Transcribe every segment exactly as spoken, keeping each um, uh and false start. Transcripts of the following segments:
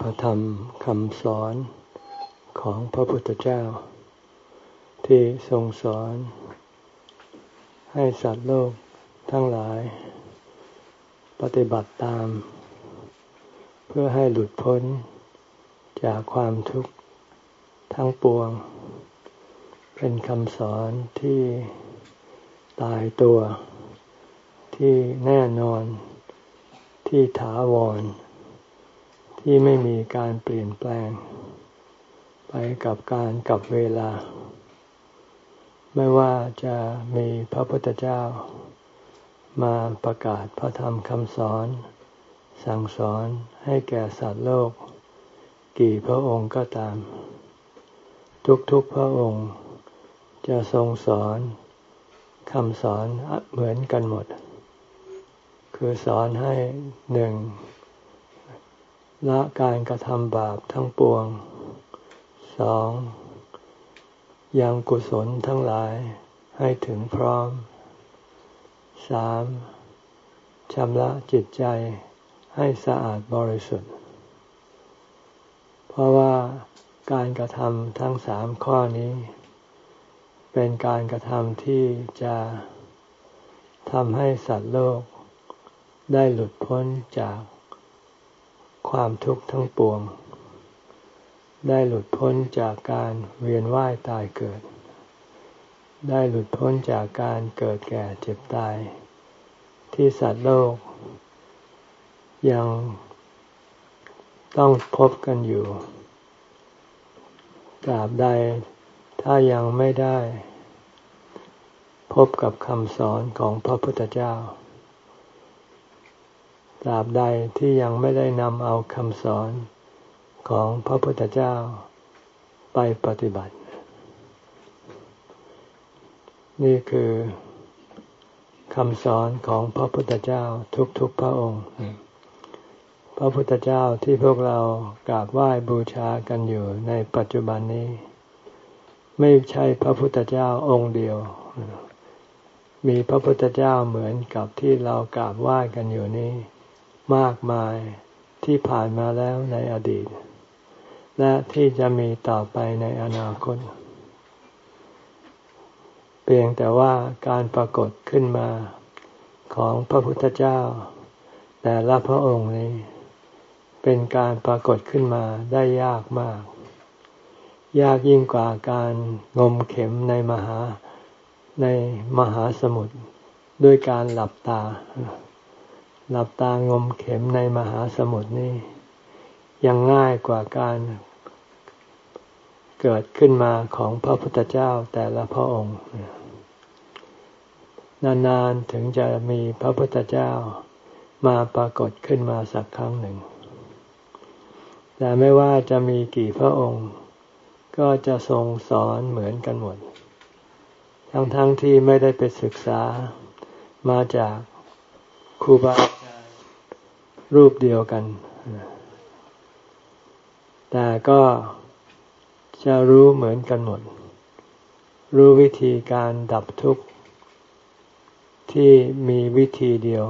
ระธรรมคำสอนของพระพุทธเจ้าที่ทรงสอนให้สัตว์โลกทั้งหลายปฏิบัติตามเพื่อให้หลุดพ้นจากความทุกข์ทั้งปวงเป็นคำสอนที่ตายตัวที่แน่นอนที่ถาวรที่ไม่มีการเปลี่ยนแปลงไปกับการกับเวลาไม่ว่าจะมีพระพุทธเจ้ามาประกาศพระธรรมคำสอนสั่งสอนให้แก่สัตว์โลกกี่พระองค์ก็ตามทุกๆพระองค์จะทรงสอนคำสอนเหมือนกันหมดคือสอนให้หนึ่งละการกระทำบาปทั้งปวงสองยังกุศลทั้งหลายให้ถึงพร้อมสามชำระจิตใจให้สะอาดบริสุทธิ์เพราะว่าการกระทำทั้งสามข้อนี้เป็นการกระทำที่จะทำให้สัตว์โลกได้หลุดพ้นจากความทุกข์ทั้งปวงได้หลุดพ้นจากการเวียนว่ายตายเกิดได้หลุดพ้นจากการเกิดแก่เจ็บตายที่สัตว์โลกยังต้องพบกันอยู่ตราบใดถ้ายังไม่ได้พบกับคำสอนของพระพุทธเจ้าตราบใดที่ยังไม่ได้นำเอาคำสอนของพระพุทธเจ้าไปปฏิบัตินี่คือคำสอนของพระพุทธเจ้าทุกๆพระองค์พระพุทธเจ้าที่พวกเรากราบไหว้บูชากันอยู่ในปัจจุบันนี้ไม่ใช่พระพุทธเจ้าองค์เดียวมีพระพุทธเจ้าเหมือนกับที่เรากราบไหว้กันอยู่นี้มากมายที่ผ่านมาแล้วในอดีตและที่จะมีต่อไปในอนาคตเพียงแต่ว่าการปรากฏขึ้นมาของพระพุทธเจ้าแต่ละพระองค์นี้เป็นการปรากฏขึ้นมาได้ยากมากยากยิ่งกว่าการงมเข็มในมหาในมหาสมุทรด้วยการหลับตาหลับตางมเข็มในมหาสมุทรนี่ยังง่ายกว่าการเกิดขึ้นมาของพระพุทธเจ้าแต่ละพระองค์นานๆถึงจะมีพระพุทธเจ้ามาปรากฏขึ้นมาสักครั้งหนึ่งแต่ไม่ว่าจะมีกี่พระองค์ก็จะทรงสอนเหมือนกันหมดทั้งๆที่ไม่ได้ไปศึกษามาจากครูบาอาจารย์รูปเดียวกันแต่ก็จะรู้เหมือนกันหมดรู้วิธีการดับทุกข์ที่มีวิธีเดียว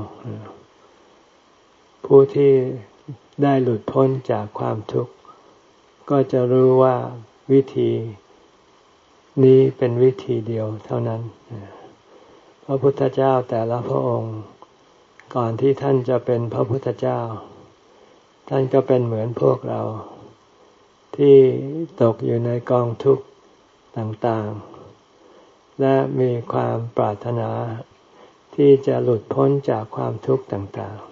ผู้ที่ได้หลุดพ้นจากความทุกข์ก็จะรู้ว่าวิธีนี้เป็นวิธีเดียวเท่านั้นพระพุทธเจ้าแต่ละพระองค์ก่อนที่ท่านจะเป็นพระพุทธเจ้าท่านก็เป็นเหมือนพวกเราที่ตกอยู่ในกองทุกข์ต่างๆและมีความปรารถนาที่จะหลุดพ้นจากความทุกข์ต่าง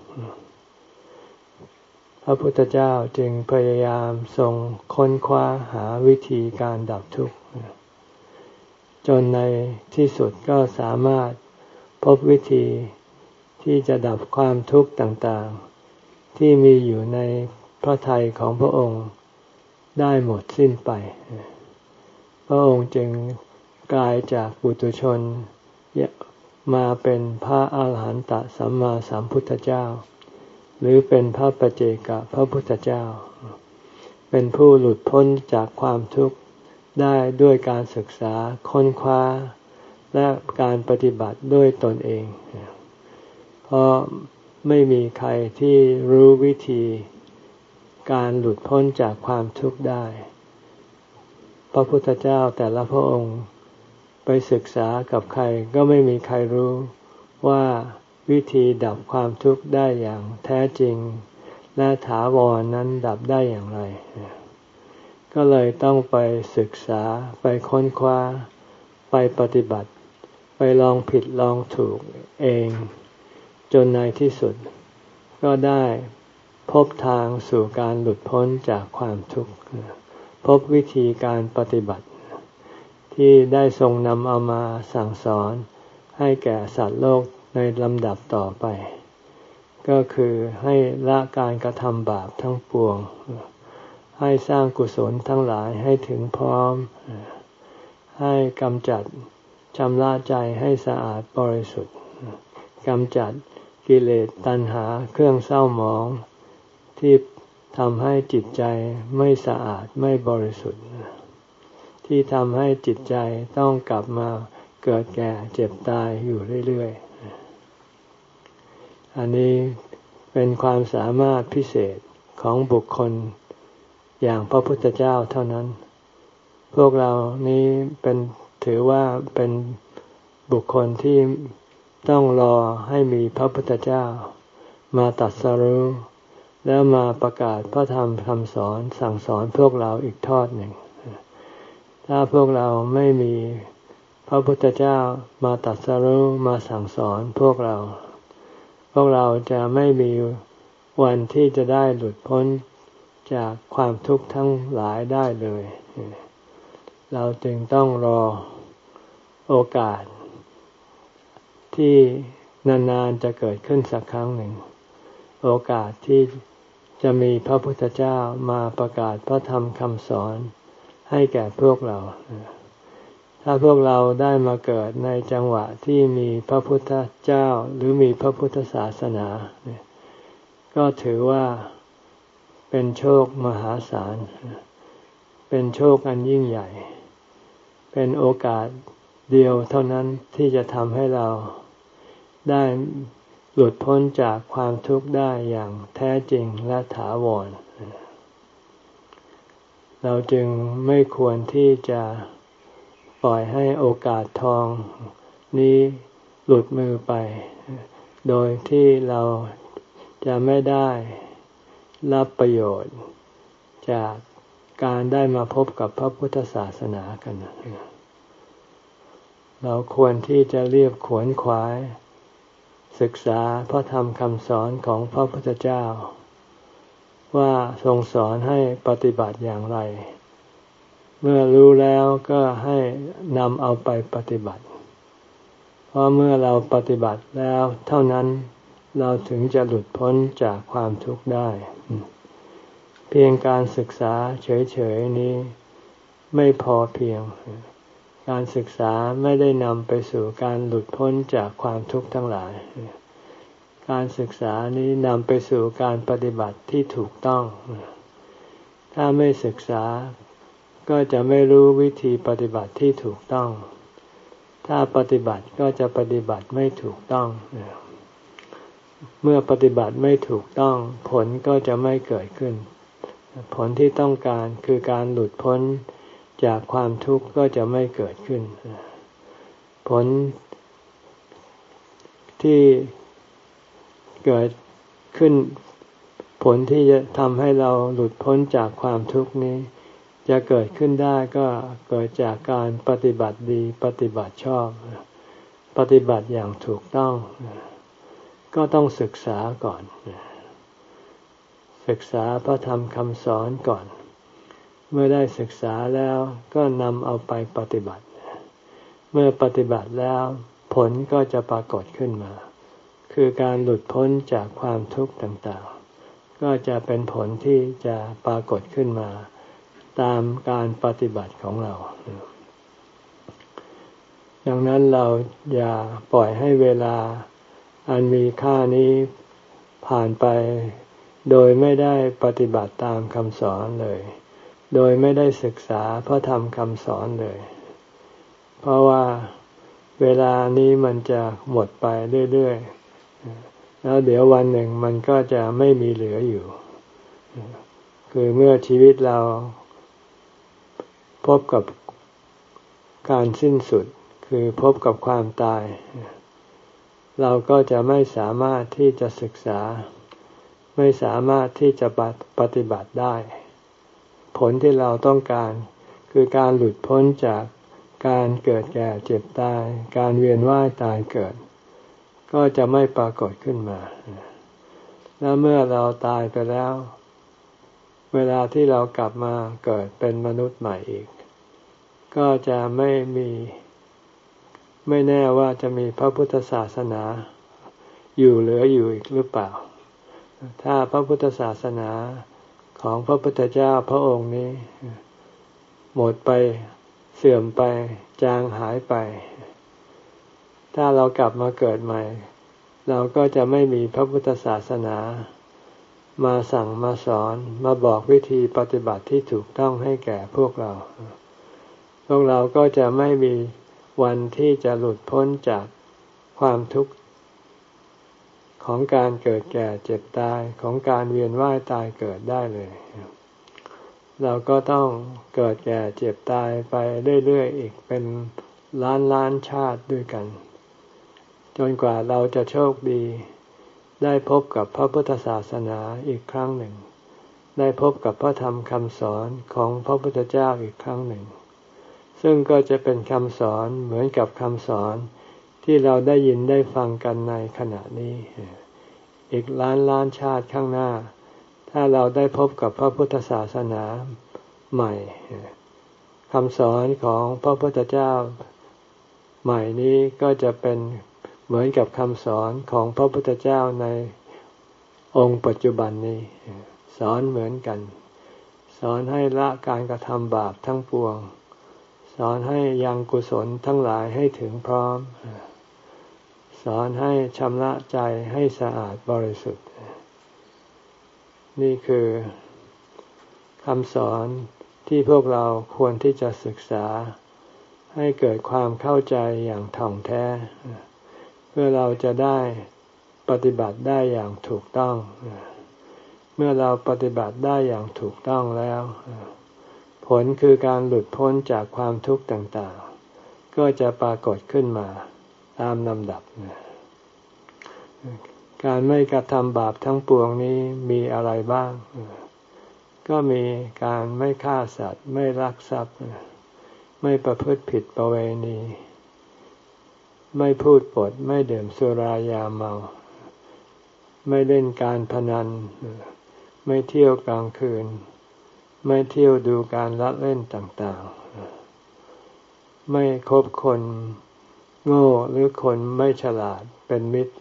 ๆพระพุทธเจ้าจึงพยายามทรงค้นคว้าหาวิธีการดับทุกข์จนในที่สุดก็สามารถพบวิธีที่จะดับความทุกข์ต่างๆที่มีอยู่ในพระทัยของพระองค์ได้หมดสิ้นไปพระองค์จึงกลายจากปุถุชนมาเป็นพระอาหารหันตสัมมาสัมพุทธเจ้าหรือเป็นพระปัจเจกพระพุทธเจ้าเป็นผู้หลุดพ้นจากความทุกข์ได้ด้วยการศึกษาค้นคว้าและการปฏิบัติด้วยตนเองเพราะไม่มีใครที่รู้วิธีการหลุดพ้นจากความทุกข์ได้พระพุทธเจ้าแต่ละพระองค์ไปศึกษากับใครก็ไม่มีใครรู้ว่าวิธีดับความทุกข์ได้อย่างแท้จริงและถาวรนั้นดับได้อย่างไรก็เลยต้องไปศึกษาไปค้นคว้าไปปฏิบัติไปลองผิดลองถูกเองจนในที่สุดก็ได้พบทางสู่การหลุดพ้นจากความทุกข์พบวิธีการปฏิบัติที่ได้ทรงนำเอามาสั่งสอนให้แก่สัตว์โลกในลำดับต่อไปก็คือให้ละการกระทำบาปทั้งปวงให้สร้างกุศลทั้งหลายให้ถึงพร้อมให้กำจัดชำระใจให้สะอาดบริสุทธิ์กำจัดกิเลสตัณหาเครื่องเศร้าหมองที่ทำให้จิตใจไม่สะอาดไม่บริสุทธิ์ที่ทำให้จิตใจต้องกลับมาเกิดแก่เจ็บตายอยู่เรื่อยๆอันนี้เป็นความสามารถพิเศษของบุคคลอย่างพระพุทธเจ้าเท่านั้นพวกเรานี้เป็นถือว่าเป็นบุคคลที่ต้องรอให้มีพระพุทธเจ้ามาตรัสรู้แล้วมาประกาศพระธรรมคำสอนสั่งสอนพวกเราอีกทอดหนึ่งถ้าพวกเราไม่มีพระพุทธเจ้ามาตรัสรู้มาสั่งสอนพวกเราพวกเราจะไม่มีวันที่จะได้หลุดพ้นจากความทุกข์ทั้งหลายได้เลยเราจึงต้องรอโอกาสที่นานๆจะเกิดขึ้นสักครั้งหนึ่งโอกาสที่จะมีพระพุทธเจ้ามาประกาศพระธรรมคำสอนให้แก่พวกเราถ้าพวกเราได้มาเกิดในจังหวะที่มีพระพุทธเจ้าหรือมีพระพุทธศาสนาก็ถือว่าเป็นโชคมหาศาลเป็นโชคอันยิ่งใหญ่เป็นโอกาสเดียวเท่านั้นที่จะทำให้เราได้หลุดพ้นจากความทุกข์ได้อย่างแท้จริงและถาวรเราจึงไม่ควรที่จะปล่อยให้โอกาสทองนี้หลุดมือไปโดยที่เราจะไม่ได้รับประโยชน์จากการได้มาพบกับพระพุทธศาสนากันเราควรที่จะเรียบขวนขวายศึกษาพระธรรมคำสอนของพระพุทธเจ้าว่าทรงสอนให้ปฏิบัติอย่างไรเมื่อรู้แล้วก็ให้นำเอาไปปฏิบัติเพราะเมื่อเราปฏิบัติแล้วเท่านั้นเราถึงจะหลุดพ้นจากความทุกข์ได้เพียงการศึกษาเฉยๆนี้ไม่พอเพียงการศึกษาไม่ได้นำไปสู่การหลุดพ้นจากความทุกข์ทั้งหลายการศึกษานี้นำไปสู่การปฏิบัติที่ถูกต้องถ้าไม่ศึกษาก็จะไม่รู้วิธีปฏิบัติที่ถูกต้องถ้าปฏิบัติก็จะปฏิบัติไม่ถูกต้องเมื่อปฏิบัติไม่ถูกต้องผลก็จะไม่เกิดขึ้นผลที่ต้องการคือการหลุดพ้นจากความทุกข์ก็จะไม่เกิดขึ้นผลที่เกิดขึ้นผลที่จะทำให้เราหลุดพ้นจากความทุกข์นี้จะเกิดขึ้นได้ก็เกิดจากการปฏิบัติดีปฏิบัติชอบปฏิบัติอย่างถูกต้องก็ต้องศึกษาก่อนศึกษาพระธรรมคำสอนก่อนเมื่อได้ศึกษาแล้วก็นำเอาไปปฏิบัติเมื่อปฏิบัติแล้วผลก็จะปรากฏขึ้นมาคือการหลุดพ้นจากความทุกข์ต่างๆก็จะเป็นผลที่จะปรากฏขึ้นมาตามการปฏิบัติของเราดังนั้นเราอย่าปล่อยให้เวลาอันมีค่านี้ผ่านไปโดยไม่ได้ปฏิบัติตามคำสอนเลยโดยไม่ได้ศึกษาพระธรรมคำสอนเลยเพราะว่าเวลานี้มันจะหมดไปเรื่อยๆแล้วเดี๋ยววันหนึ่งมันก็จะไม่มีเหลืออยู่คือเมื่อชีวิตเราพบกับการสิ้นสุดคือพบกับความตายเราก็จะไม่สามารถที่จะศึกษาไม่สามารถที่จะปฏิบัติได้ผลที่เราต้องการคือการหลุดพ้นจากการเกิดแก่เจ็บตายการเวียนว่ายตายเกิดก็จะไม่ปรากฏขึ้นมาแล้วเมื่อเราตายไปแล้วเวลาที่เรากลับมาเกิดเป็นมนุษย์ใหม่อีกก็จะไม่มีไม่แน่ว่าจะมีพระพุทธศาสนาอยู่เหลืออยู่อีกหรือเปล่าถ้าพระพุทธศาสนาของพระพุทธเจ้าพระองค์นี้หมดไปเสื่อมไปจางหายไปถ้าเรากลับมาเกิดใหม่เราก็จะไม่มีพระพุทธศาสนามาสั่งมาสอนมาบอกวิธีปฏิบัติที่ถูกต้องให้แก่พวกเราพวกเราก็จะไม่มีวันที่จะหลุดพ้นจากความทุกข์ของการเกิดแก่เจ็บตายของการเวียนว่ายตายเกิดได้เลยเราก็ต้องเกิดแก่เจ็บตายไปเรื่อยๆอีกเป็นล้านล้านชาติด้วยกันจนกว่าเราจะโชคดีได้พบกับพระพุทธศาสนาอีกครั้งหนึ่งได้พบกับพระธรรมคำสอนของพระพุทธเจ้าอีกครั้งหนึ่งซึ่งก็จะเป็นคำสอนเหมือนกับคำสอนที่เราได้ยินได้ฟังกันในขณะนี้อีกล้านล้านชาติข้างหน้าถ้าเราได้พบกับพระพุทธศาสนาใหม่คำสอนของพระพุทธเจ้าใหม่นี้ก็จะเป็นเหมือนกับคำสอนของพระพุทธเจ้าในองค์ปัจจุบันนี้สอนเหมือนกันสอนให้ละการกระทำบาปทั้งปวงสอนให้ยังกุศลทั้งหลายให้ถึงพร้อมสอนให้ชำระใจให้สะอาดบริสุทธิ์นี่คือคำสอนที่พวกเราควรที่จะศึกษาให้เกิดความเข้าใจอย่างถ่องแท้เพื่อเราจะได้ปฏิบัติได้อย่างถูกต้องเมื่อเราปฏิบัติได้อย่างถูกต้องแล้วผลคือการหลุดพ้นจากความทุกข์ต่างๆก็จะปรากฏขึ้นมาตามลำดับการไม่กระทำบาปทั้งปวงนี้มีอะไรบ้างก็มีการไม่ฆ่าสัตว์ไม่ลักทรัพย์ไม่ประพฤติผิดประเวณีไม่พูดปดไม่ดื่มสุรายาเมาไม่เล่นการพนันไม่เที่ยวกลางคืนไม่เที่ยวดูการละเล่นต่างๆไม่คบคนโง่หรือคนไม่ฉลาดเป็นมิตร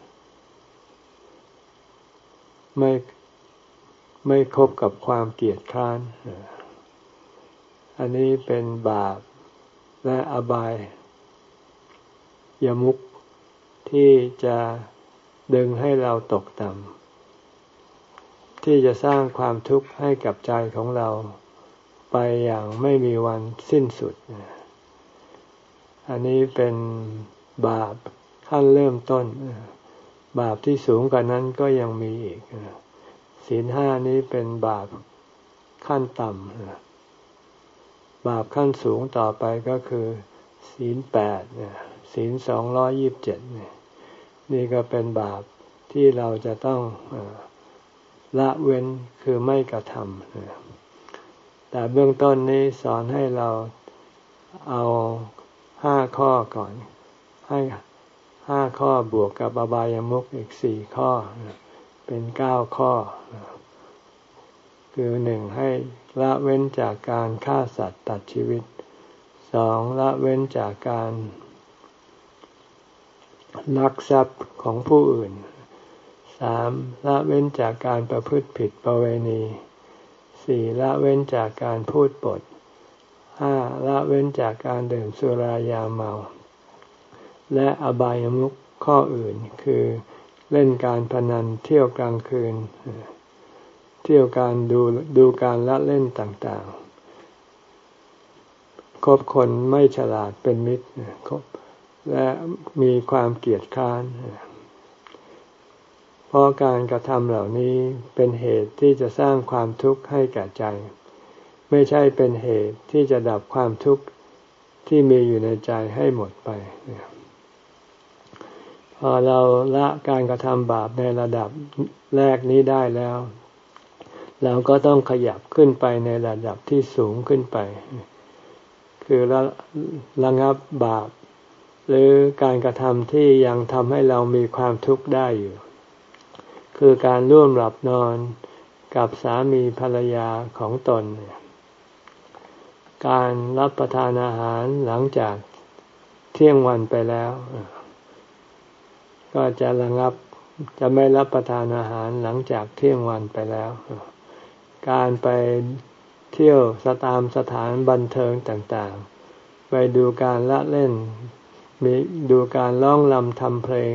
ไม่ไม่คบกับความเกลียดคร้านอันนี้เป็นบาปและอบายยมุขที่จะดึงให้เราตกต่ำที่จะสร้างความทุกข์ให้กับใจของเราไปอย่างไม่มีวันสิ้นสุดอันนี้เป็นบาปขั้นเริ่มต้นบาปที่สูงกว่านั้นก็ยังมีอีกศีลห้านี้เป็นบาปขั้นต่ำบาปขั้นสูงต่อไปก็คือศีลแปดศีลสองร้อยยี่สิบเจ็ดนี่ก็เป็นบาปที่เราจะต้องละเว้นคือไม่กระทำแต่เบื้องต้นนี้สอนให้เราเอาห้าข้อก่อนให้ห้าข้อบวกกับอบายามุขอีกสี่ข้อเป็นเก้าข้อคือหนึ่งให้ละเว้นจากการฆ่าสัตว์ตัดชีวิตสองละเว้นจากการลักทรัพย์ของผู้อื่นสามละเว้นจากการประพฤติผิดประเวณีสี่ละเว้นจากการพูดปดห้าละเว้นจากการดื่มสุรายาเมาและอบายามุขข้ออื่นคือเล่นการพนันเที่ยวกลางคืนเที่ยวการดูดูการละเล่นต่างๆคบคนไม่ฉลาดเป็นมิตรคบและมีความเกลียดคร้านเพราะการกระทำเหล่านี้เป็นเหตุที่จะสร้างความทุกข์ให้แก่ใจไม่ใช่เป็นเหตุที่จะดับความทุกข์ที่มีอยู่ในใจให้หมดไปพอเราละการกระทำบาปในระดับแรกนี้ได้แล้วเราก็ต้องขยับขึ้นไปในระดับที่สูงขึ้นไปคือระระงับบาปหรือการกระทำที่ยังทำให้เรามีความทุกข์ได้อยู่คือการร่วมหลับนอนกับสามีภรรยาของตนการรับประทานอาหารหลังจากเที่ยงวันไปแล้วก็จะระงับจะไม่รับประทานอาหารหลังจากเที่ยงวันไปแล้วการไปเที่ยวสตามสถานบันเทิงต่างๆไปดูการละเล่นมีดูการร้องรำทำเพลง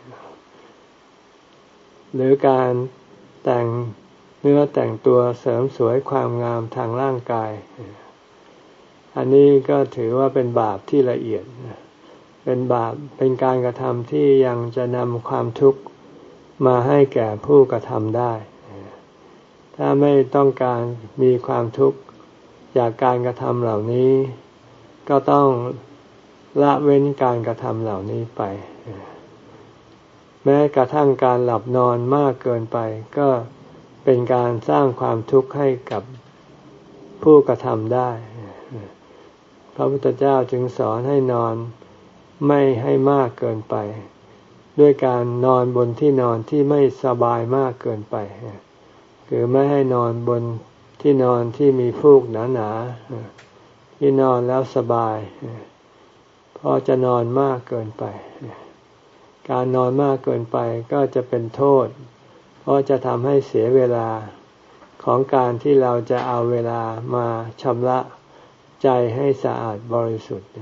หรือการแต่งเนื้อแต่งตัวเสริมสวยความงามทางร่างกายอันนี้ก็ถือว่าเป็นบาปที่ละเอียดเป็นบาปเป็นการกระทำที่ยังจะนำความทุกข์มาให้แก่ผู้กระทำได้ถ้าไม่ต้องการมีความทุกข์จากการกระทำเหล่านี้ก็ต้องละเว้นการกระทำเหล่านี้ไปแม้กระทั่งการหลับนอนมากเกินไปก็เป็นการสร้างความทุกข์ให้กับผู้กระทำได้พระพุทธเจ้าจึงสอนให้นอนไม่ให้มากเกินไปด้วยการนอนบนที่นอนที่ไม่สบายมากเกินไปคือไม่ให้นอนบนที่นอนที่มีฟูกหนาๆที่นอนแล้วสบายเพราะจะนอนมากเกินไปการนอนมากเกินไปก็จะเป็นโทษเพราะจะทำให้เสียเวลาของการที่เราจะเอาเวลามาชำระใจให้สะอาดบริสุทธิ์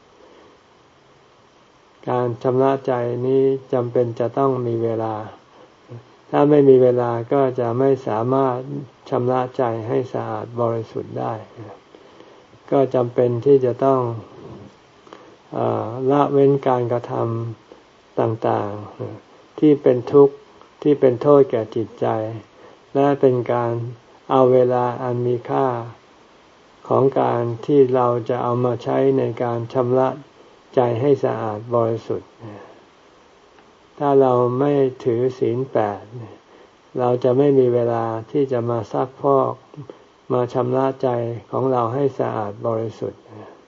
การชำระใจนี้จำเป็นจะต้องมีเวลาถ้าไม่มีเวลาก็จะไม่สามารถชำระใจให้สะอาดบริสุทธิ์ได้ก็จำเป็นที่จะต้องเอ่อละเว้นการกระทำต่างๆที่เป็นทุกข์ที่เป็นโทษแก่จิตใจและเป็นการเอาเวลาอันมีค่าของการที่เราจะเอามาใช้ในการชำระใจให้สะอาดบริสุทธิ์ถ้าเราไม่ถือศีลแปดเราจะไม่มีเวลาที่จะมาซักพอกมาชำระใจของเราให้สะอาดบริสุทธิ์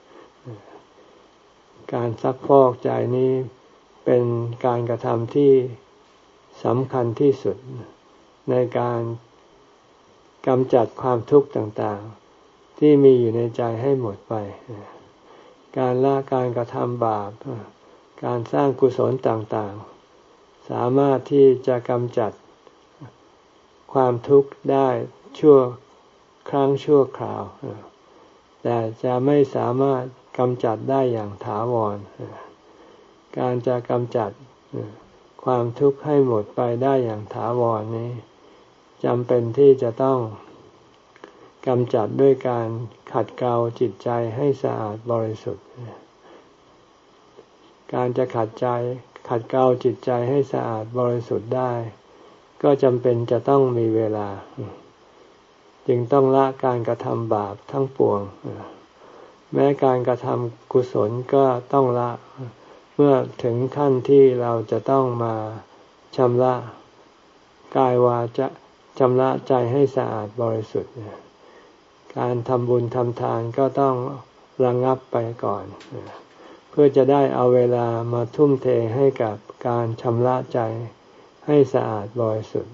การซักพอกใจนี้เป็นการกระทำที่สำคัญที่สุดในการกำจัดความทุกข์ต่างๆที่มีอยู่ในใจให้หมดไปการละการกระทำบาปการสร้างกุศลต่างๆสามารถที่จะกำจัดความทุกข์ได้ชั่วครั้งชั่วคราวแต่จะไม่สามารถกำจัดได้อย่างถาวรการจะกำจัดความทุกข์ให้หมดไปได้อย่างถาวรนี้จำเป็นที่จะต้องกำจัดด้วยการขัดเกลาจิตใจให้สะอาดบริสุทธิ์การจะขัดใจขัดเกลาจิตใจให้สะอาดบริสุทธิ์ได้ก็จำเป็นจะต้องมีเวลาจึงต้องละการกระทำบาปทั้งปวงแม้การกระทำกุศลก็ต้องละเมื่อถึงขั้นที่เราจะต้องมาชำระกายวาจาชำระใจให้สะอาดบริสุทธิ์การทำบุญทำทานก็ต้องระงับไปก่อนเพื่อจะได้เอาเวลามาทุ่มเทให้กับการชำระใจให้สะอาดบริสุทธิ์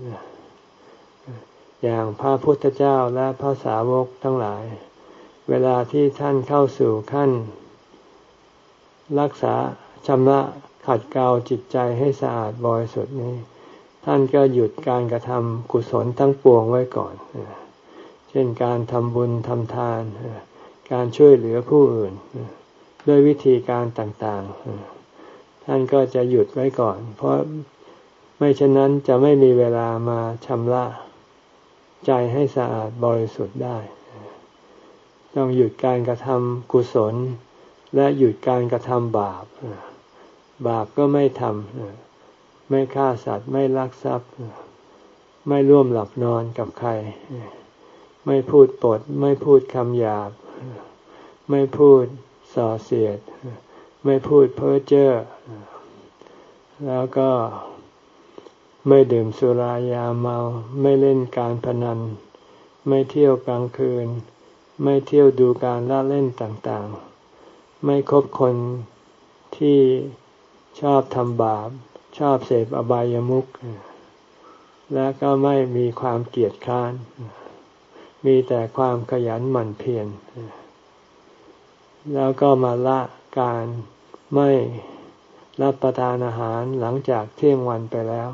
อย่างพระพุทธเจ้าและพระสาวกทั้งหลายเวลาที่ท่านเข้าสู่ขั้นรักษาชำระขัดเกลาจิตใจให้สะอาดบริสุทธิ์นี้ท่านก็หยุดการกระทำกุศลทั้งปวงไว้ก่อนเช่นการทำบุญทำทานการช่วยเหลือผู้อื่นด้วยวิธีการต่างๆท่านก็จะหยุดไว้ก่อนเพราะไม่เช่นนั้นจะไม่มีเวลามาชำระใจให้สะอาดบริสุทธิ์ได้ต้องหยุดการกระทำกุศลและหยุดการกระทำบาปบาปก็ไม่ทไม่ฆ่าสัตว์ไม่ลักทรัพย์ไม่ร่วมหลับนอนกับใครไม่พูดปดไม่พูดคำหยาบไม่พูดส่อเสียดไม่พูดเพ้อเจ้อแล้วก็ไม่ดื่มสุรายาเมาไม่เล่นการพนันไม่เที่ยวกลางคืนไม่เที่ยวดูการละเล่นต่างๆไม่คบคนที่ชอบทำบาปชอบเสพอบายามุขและก็ไม่มีความเกียจคร้านมีแต่ความขยันหมั่นเพียรแล้วก็มาละการไม่รับประทานอาหารหลังจากเที่ยงวันไปแล้ว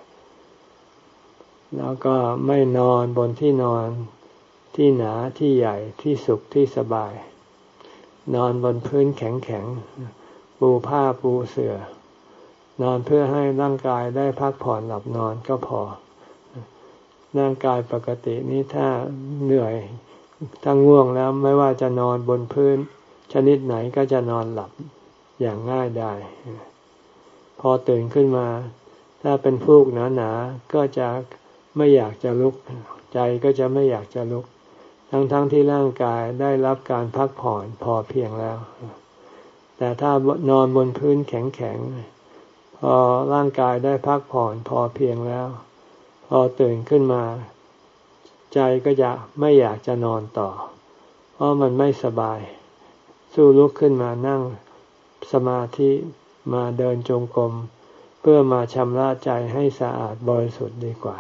แล้วก็ไม่นอนบนที่นอนที่หนาที่ใหญ่ที่สุขที่สบายนอนบนพื้นแข็งๆปูผ้าปูเสื่อนอนเพื่อให้ร่างกายได้พักผ่อนหลับนอนก็พอร่างกายปกตินี้ถ้าเหนื่อยถ้าง่วงแล้วไม่ว่าจะนอนบนพื้นชนิดไหนก็จะนอนหลับอย่างง่ายได้พอตื่นขึ้นมาถ้าเป็นฟูกหนาๆก็จะไม่อยากจะลุกใจก็จะไม่อยากจะลุกทั้งๆที่ร่างกายได้รับการพักผ่อนพอเพียงแล้วแต่ถ้านอนบนพื้นแข็งๆพอร่างกายได้พักผ่อนพอเพียงแล้วพอตื่นขึ้นมาใจก็จะไม่อยากจะนอนต่อเพราะมันไม่สบายสู้ลุกขึ้นมานั่งสมาธิมาเดินจงกรมเพื่อมาชำระใจให้สะอาดบริสุทธิ์ดีกว่า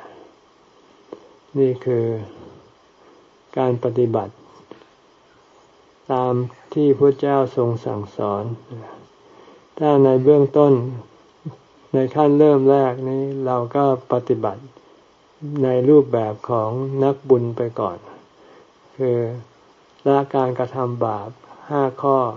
นี่คือการปฏิบัติตามที่พระเจ้าทรงสั่งสอนถ้าในเบื้องต้นในขั้นเริ่มแรกนี้เราก็ปฏิบัติในรูปแบบของนักบุญไปก่อนคือละการกระทำบาปห้าข้อ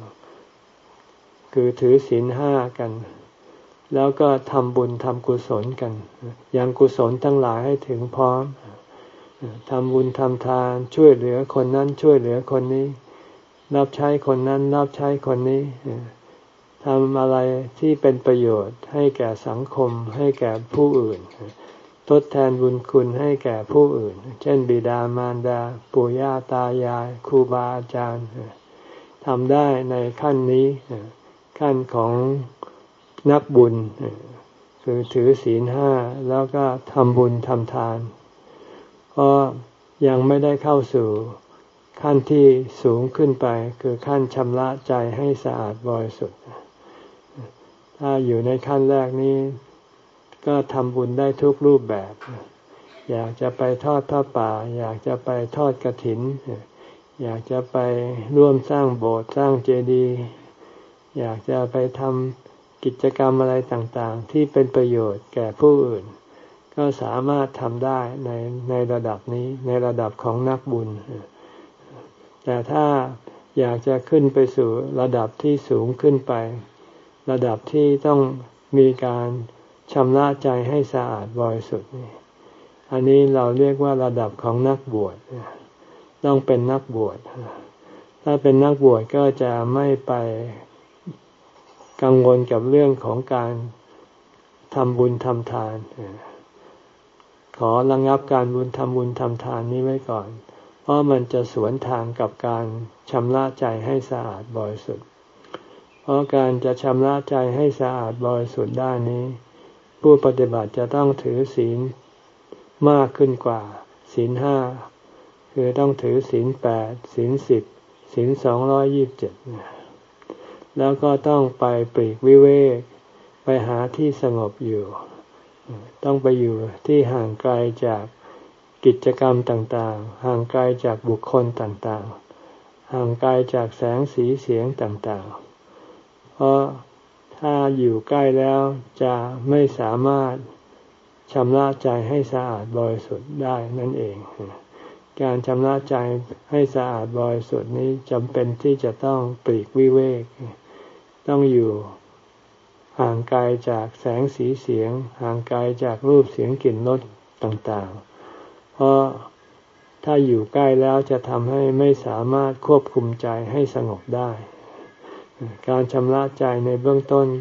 คือถือศีลห้ากันแล้วก็ทำบุญทำกุศลกันยังกุศลทั้งหลายให้ถึงพร้อมทำบุญทำทานช่วยเหลือคนนั้นช่วยเหลือคนนี้รับใช้คนนั้นรับใช้คนนี้ทำอะไรที่เป็นประโยชน์ให้แก่สังคมให้แก่ผู้อื่นทดแทนบุญคุณให้แก่ผู้อื่นเช่นบิดามารดาปู่ย่าตายายครูบาอาจารย์ทำได้ในขั้นนี้ขั้นของนักบุญคือถือศีลห้าแล้วก็ทำบุญทำทานเพราะยังไม่ได้เข้าสู่ขั้นที่สูงขึ้นไปคือขั้นชำระใจให้สะอาดบริสุทธิ์ถ้าอยู่ในขั้นแรกนี้ก็ทำบุญได้ทุกรูปแบบอยากจะไปทอดผ้าป่าอยากจะไปทอดกฐินอยากจะไปร่วมสร้างโบสถ์สร้างเจดีย์อยากจะไปทำกิจกรรมอะไรต่างๆที่เป็นประโยชน์แก่ผู้อื่นก็สามารถทำได้ในในระดับนี้ในระดับของนักบุญแต่ถ้าอยากจะขึ้นไปสู่ระดับที่สูงขึ้นไประดับที่ต้องมีการชำระใจให้สะอาดบริสุทธิ์นี่อันนี้เราเรียกว่าระดับของนักบวชต้องเป็นนักบวชถ้าเป็นนักบวชก็จะไม่ไปกังวลกับเรื่องของการทำบุญทำทานขอระงับการบุญทำบุญทำทานนี้ไว้ก่อนเพราะมันจะสวนทางกับการชำระใจให้สะอาดบริสุทธิ์เพราะการจะชำระใจให้สะอาดบริสุทธิ์ได้นี้ผู้ปฏิบัติจะต้องถือศีลมากขึ้นกว่าศีลห้าคือต้องถือศีลแปดศีลสิบศีลสองร้อยยี่สิบเจ็ดแล้วก็ต้องไปปลีกวิเวกไปหาที่สงบอยู่ต้องไปอยู่ที่ห่างไกลจากกิจกรรมต่างๆห่างไกลจากบุคคลต่างๆห่างไกลจากแสงสีเสียงต่างๆเพราะถ้าอยู่ใกล้แล้วจะไม่สามารถชำระใจให้สะอาดบริสุทธิ์ได้นั่นเองการชำระใจให้สะอาดบริสุทธิ์นี้จำเป็นที่จะต้องปลีกวิเวกต้องอยู่ห่างไกลจากแสงสีเสียงห่างไกลจากรูปเสียงกลิ่นรสต่างๆเพราะถ้าอยู่ใกล้แล้วจะทำให้ไม่สามารถควบคุมใจให้สงบได้การชำระใจในเบื้องต้น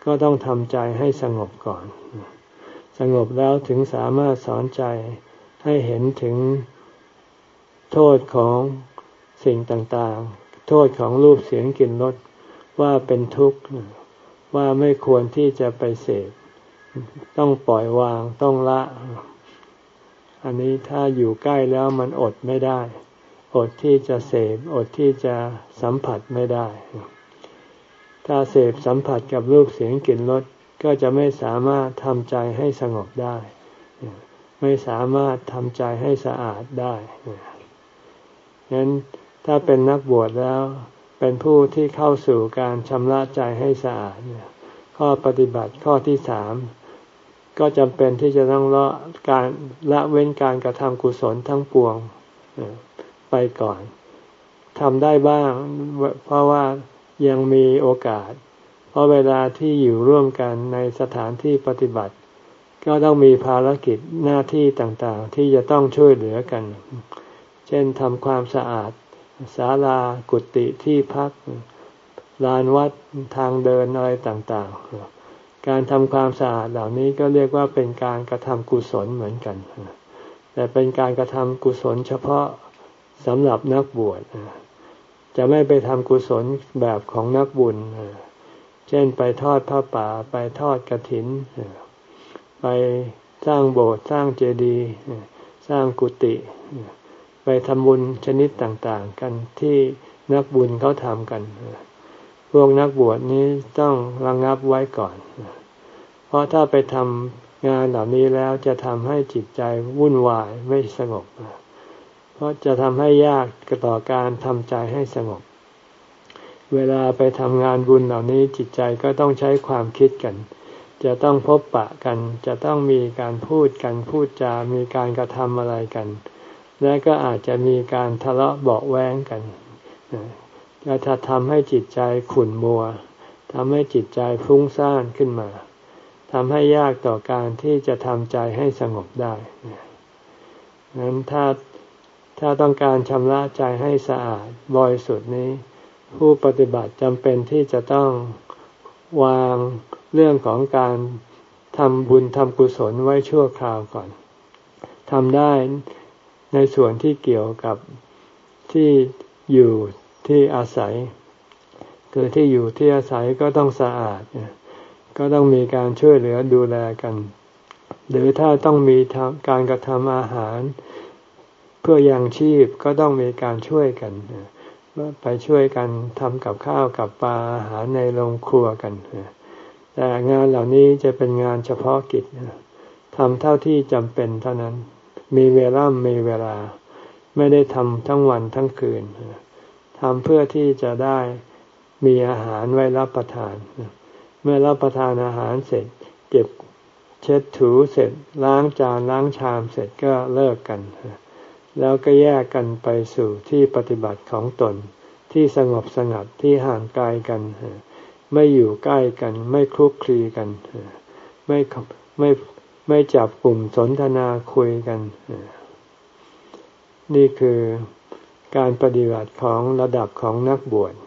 ก็ต้องทำใจให้สงบก่อนสงบแล้วถึงสามารถสอนใจให้เห็นถึงโทษของสิ่งต่างๆโทษของรูปเสียงกลิ่นรสว่าเป็นทุกข์ว่าไม่ควรที่จะไปเสพต้องปล่อยวางต้องละอันนี้ถ้าอยู่ใกล้แล้วมันอดไม่ได้อดที่จะเสพอดที่จะสัมผัสไม่ได้ถ้าเสพสัมผัสกับรูปเสียงกลิ่นรสก็จะไม่สามารถทำใจให้สงบได้ไม่สามารถทำใจให้สะอาดได้ฉะนั้นถ้าเป็นนักบวชแล้วเป็นผู้ที่เข้าสู่การชำระใจให้สะอาดข้อปฏิบัติข้อที่สามก็จำเป็นที่จะต้องละการละเว้นการกระทำกุศลทั้งปวงไปก่อนทำได้บ้างเพราะว่ายังมีโอกาสเพราะเวลาที่อยู่ร่วมกันในสถานที่ปฏิบัติก็ต้องมีภารกิจหน้าที่ต่างๆที่จะต้องช่วยเหลือกันเช่นทำความสะอาดศาลากุฏิที่พักลานวัดทางเดินอะไรต่างๆการทำความสะอาดเหล่านี้ก็เรียกว่าเป็นการกระทำกุศลเหมือนกันแต่เป็นการกระทำกุศลเฉพาะสำหรับนักบวชจะไม่ไปทำกุศลแบบของนักบุญเช่นไปทอดผ้าป่าไปทอดกฐินไปสร้างโบสถ์สร้างเจดีย์สร้างกุฏิไปทำบุญชนิดต่างๆกันที่นักบุญเขาทำกันพวกนักบวชนี้ต้องระงับไว้ก่อนเพราะถ้าไปทำงานเหล่านี้แล้วจะทำให้จิตใจวุ่นวายไม่สงบเพราะจะทำให้ยากต่อการทำใจให้สงบเวลาไปทำงานบุญเหล่านี้จิตใจก็ต้องใช้ความคิดกันจะต้องพบปะกันจะต้องมีการพูดกันพูดจามีการกระทำอะไรกันและก็อาจจะมีการทะเลาะเบาะแว้งกันจะทำให้จิตใจขุ่นมัวทำให้จิตใจฟุ้งซ่านขึ้นมาทำให้ยากต่อการที่จะทำใจให้สงบได้นั้นถ้าถ้าต้องการชำระใจให้สะอาดบริสุทธิ์นี้ผู้ปฏิบัติจำเป็นที่จะต้องวางเรื่องของการทำบุญทำกุศลไว้ชั่วคราวก่อนทำได้ในส่วนที่เกี่ยวกับที่อยู่ที่อาศัยคือที่อยู่ที่อาศัยก็ต้องสะอาดก็ต้องมีการช่วยเหลือดูแลกันหรือถ้าต้องมีการกระทำอาหารเพื่อยังชีพก็ต้องมีการช่วยกันไปช่วยกันทำกับข้าวกับปลาอาหารในโรงครัวกันแต่งานเหล่านี้จะเป็นงานเฉพาะกิจทำเท่าที่จำเป็นเท่านั้นมีเวลามีเวลาไม่ได้ทำทั้งวันทั้งคืนทำเพื่อที่จะได้มีอาหารไว้รับประทานเมื่อรับประทานอาหารเสร็จเก็บเช็ดถูเสร็จล้างจานล้างชามเสร็จก็เลิกกันแล้วก็แยกกันไปสู่ที่ปฏิบัติของตนที่สงบสงัดที่ห่างไกลกันไม่อยู่ใกล้กันไม่คลุกคลีกันไม่ไม่ไม่จับกลุ่มสนทนาคุยกันนี่คือการปฏิบัติของระดับของนักบวช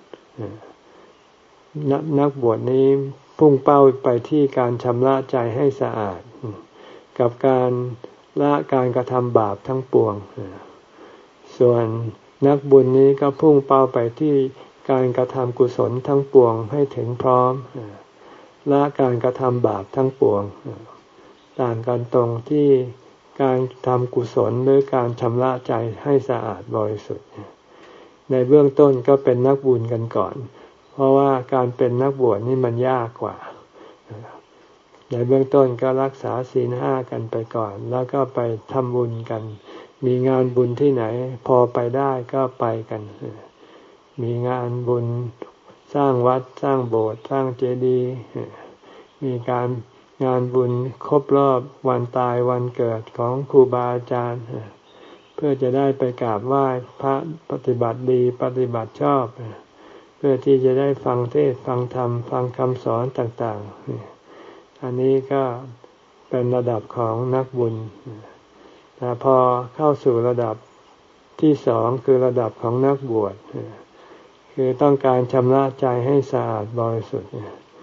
นักบวชนี้พุ่งเป้าไปที่การชำระใจให้สะอาดกับการละการกระทำบาปทั้งปวงส่วนนักบุญนี้ก็พุ่งเป้าไปที่การกระทำกุศลทั้งปวงให้ถึงพร้อมละการกระทำบาปทั้งปวงต่างกันตรงที่การทำกุศลหรือการชำระใจให้สะอาดบริสุทธิ์ในเบื้องต้นก็เป็นนักบุญกันก่อนเพราะว่าการเป็นนักบวชนี่มันยากกว่าในเบื้องต้นก็รักษาศีลห้ากันไปก่อนแล้วก็ไปทำบุญกันมีงานบุญที่ไหนพอไปได้ก็ไปกันมีงานบุญสร้างวัดสร้างโบสถ์สร้างเจดีย์มีการงานบุญครบรอบวันตายวันเกิดของครูบาอาจารย์เพื่อจะได้ไปกราบไหว้พระปฏิบัติดีปฏิบัติชอบเพื่อที่จะได้ฟังเทศน์ฟังธรรมฟังคำสอนต่างๆอันนี้ก็เป็นระดับของนักบุญแต่พอเข้าสู่ระดับที่สองคือระดับของนักบวชคือต้องการชำระใจให้สะอาดบริสุทธิ์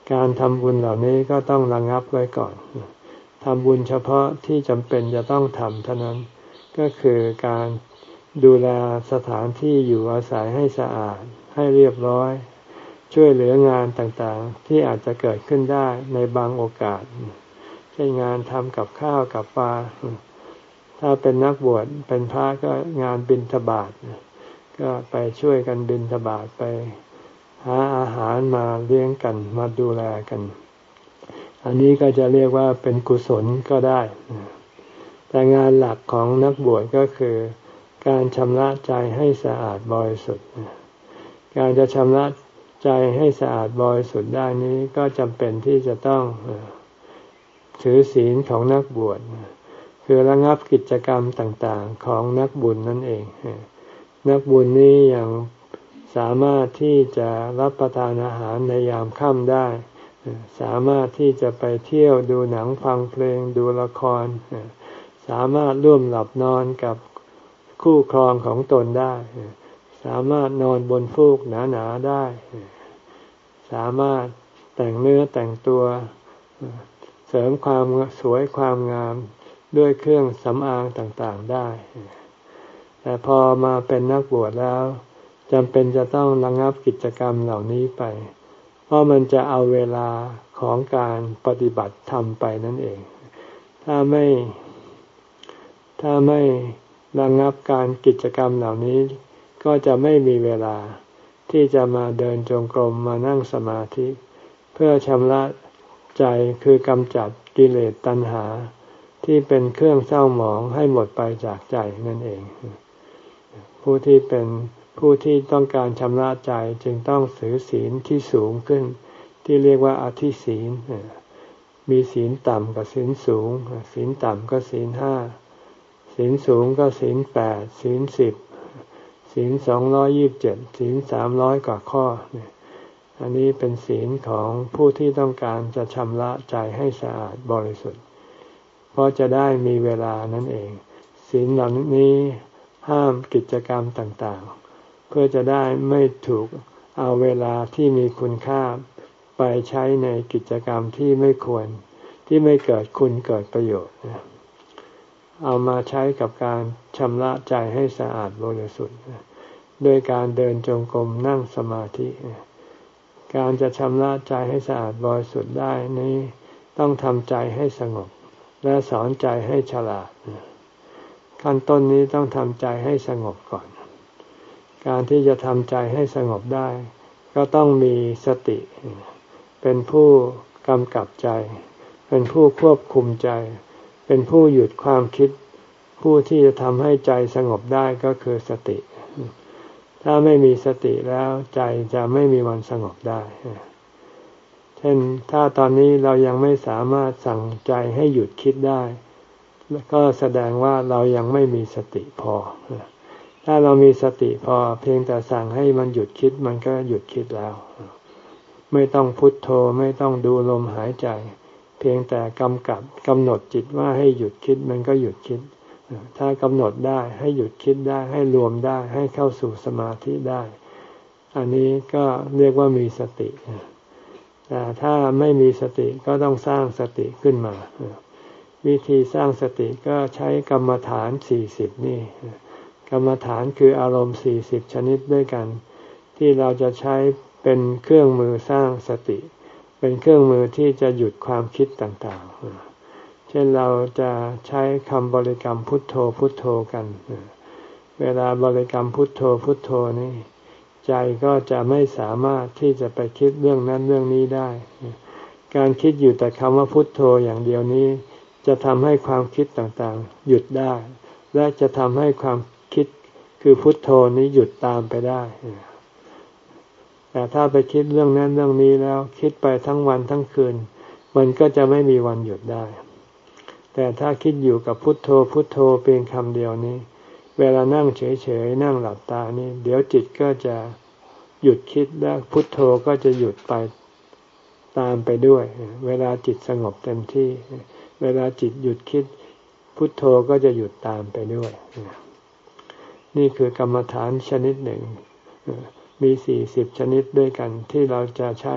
การทำบุญเหล่านี้ก็ต้องระงับไว้ก่อนทำบุญเฉพาะที่จำเป็นจะต้องทำเท่านั้นก็คือการดูแลสถานที่อยู่อาศัยให้สะอาดให้เรียบร้อยช่วยเหลืองานต่างๆที่อาจจะเกิดขึ้นได้ในบางโอกาสเช่นงานทำกับข้าวกับปลาถ้าเป็นนักบวชเป็นพระก็งานบิณฑบาตก็ไปช่วยกันบิณฑบาตไปหาอาหารมาเลี้ยงกันมาดูแลกันอันนี้ก็จะเรียกว่าเป็นกุศลก็ได้แต่งานหลักของนักบวชก็คือการชำระใจให้สะอาดบริสุทธิ์การจะชำระใจให้สะอาดบริสุทธิ์ได้นี้ก็จำเป็นที่จะต้องถือศีลของนักบวชคือระงับกิจกรรมต่างๆของนักบุญนั่นเองนักบุญนี้ยังสามารถที่จะรับประทานอาหารในยามค่ำได้สามารถที่จะไปเที่ยวดูหนังฟังเพลงดูละครสามารถร่วมหลับนอนกับคู่ครองของตนได้สามารถนอนบนฟูกหนาๆได้สามารถแต่งเนื้อแต่งตัวเสริมความสวยความงามด้วยเครื่องสำอางต่างๆได้แต่พอมาเป็นนักบวชแล้วจำเป็นจะต้องระงับกิจกรรมเหล่านี้ไปเพราะมันจะเอาเวลาของการปฏิบัติธรรมไปนั่นเองถ้าไม่ถ้าไม่ระงับการกิจกรรมเหล่านี้ก็จะไม่มีเวลาที่จะมาเดินจงกรมมานั่งสมาธิเพื่อชำระใจคือกำจัดกิเลสตัณหาที่เป็นเครื่องเศร้าหมองให้หมดไปจากใจนั่นเองผู้ที่เป็นผู้ที่ต้องการชำระใจจึงต้องถือศีลที่สูงขึ้นที่เรียกว่าอธิศีลมีศีลต่ำกับศีลสูงศีลต่ำก็ศีลห้าศีลสูงก็ศีลแปดศีลสิบศีลสองร้อยยี่สิบเจ็ดศีลสามร้อยกว่าข้ออันนี้เป็นศีลของผู้ที่ต้องการจะชำระใจให้สะอาดบริสุทธิ์เพราะจะได้มีเวลานั่นเองศีลเหล่านี้ห้ามกิจกรรมต่างๆเพื่อจะได้ไม่ถูกเอาเวลาที่มีคุณค่าไปใช้ในกิจกรรมที่ไม่ควรที่ไม่เกิดคุณเกิดประโยชน์เอามาใช้กับการชำระใจให้สะอาดบริสุทธิ์ด้วยการเดินจงกรมนั่งสมาธิการจะชำระใจให้สะอาดบริสุทธิ์ได้นี้ต้องทำใจให้สงบและสอนใจให้ฉลาดขั้นต้นนี้ต้องทำใจให้สงบก่อนการที่จะทำใจให้สงบได้ก็ต้องมีสติเป็นผู้กำกับใจเป็นผู้ควบคุมใจเป็นผู้หยุดความคิดผู้ที่จะทำให้ใจสงบได้ก็คือสติถ้าไม่มีสติแล้วใจจะไม่มีวันสงบได้เช่นถ้าตอนนี้เรายังไม่สามารถสั่งใจให้หยุดคิดได้ก็แสดงว่าเรายังไม่มีสติพอถ้าเรามีสติพอเพียงแต่สั่งให้มันหยุดคิดมันก็หยุดคิดแล้วไม่ต้องพุทโธไม่ต้องดูลมหายใจเพียงแต่กำกับกำหนดจิตว่าให้หยุดคิดมันก็หยุดคิดถ้ากำหนดได้ให้หยุดคิดได้ให้รวมได้ให้เข้าสู่สมาธิได้อันนี้ก็เรียกว่ามีสติแต่ถ้าไม่มีสติก็ต้องสร้างสติขึ้นมาวิธีสร้างสติก็ใช้กรรมฐานสี่สิบนี่กรรมฐานคืออารมณ์สี่สิบชนิดด้วยกันที่เราจะใช้เป็นเครื่องมือสร้างสติเป็นเครื่องมือที่จะหยุดความคิดต่างๆเช่นเราจะใช้คำบริกรรมพุทโธพุทโธกันเวลาบริกรรมพุทโธพุทโธนี่ใจก็จะไม่สามารถที่จะไปคิดเรื่องนั้นเรื่องนี้ได้การคิดอยู่แต่คำว่าพุทโธอย่างเดียวนี้จะทำให้ความคิดต่างๆหยุดได้และจะทำให้ความคิดคือพุทโธนี้หยุดตามไปได้แต่ถ้าไปคิดเรื่องนั้นเรื่องนี้แล้วคิดไปทั้งวันทั้งคืนมันก็จะไม่มีวันหยุดได้แต่ถ้าคิดอยู่กับพุทโธพุทโธเพียงคำเดียวนี้เวลานั่งเฉยๆนั่งหลับตานี่เดี๋ยวจิตก็จะหยุดคิดและพุทโธก็จะหยุดไปตามไปด้วยเวลาจิตสงบเต็มที่เวลาจิตหยุดคิดพุทโธก็จะหยุดตามไปด้วยนี่คือกรรมฐานชนิดหนึ่งมีสี่สิบชนิดด้วยกันที่เราจะใช้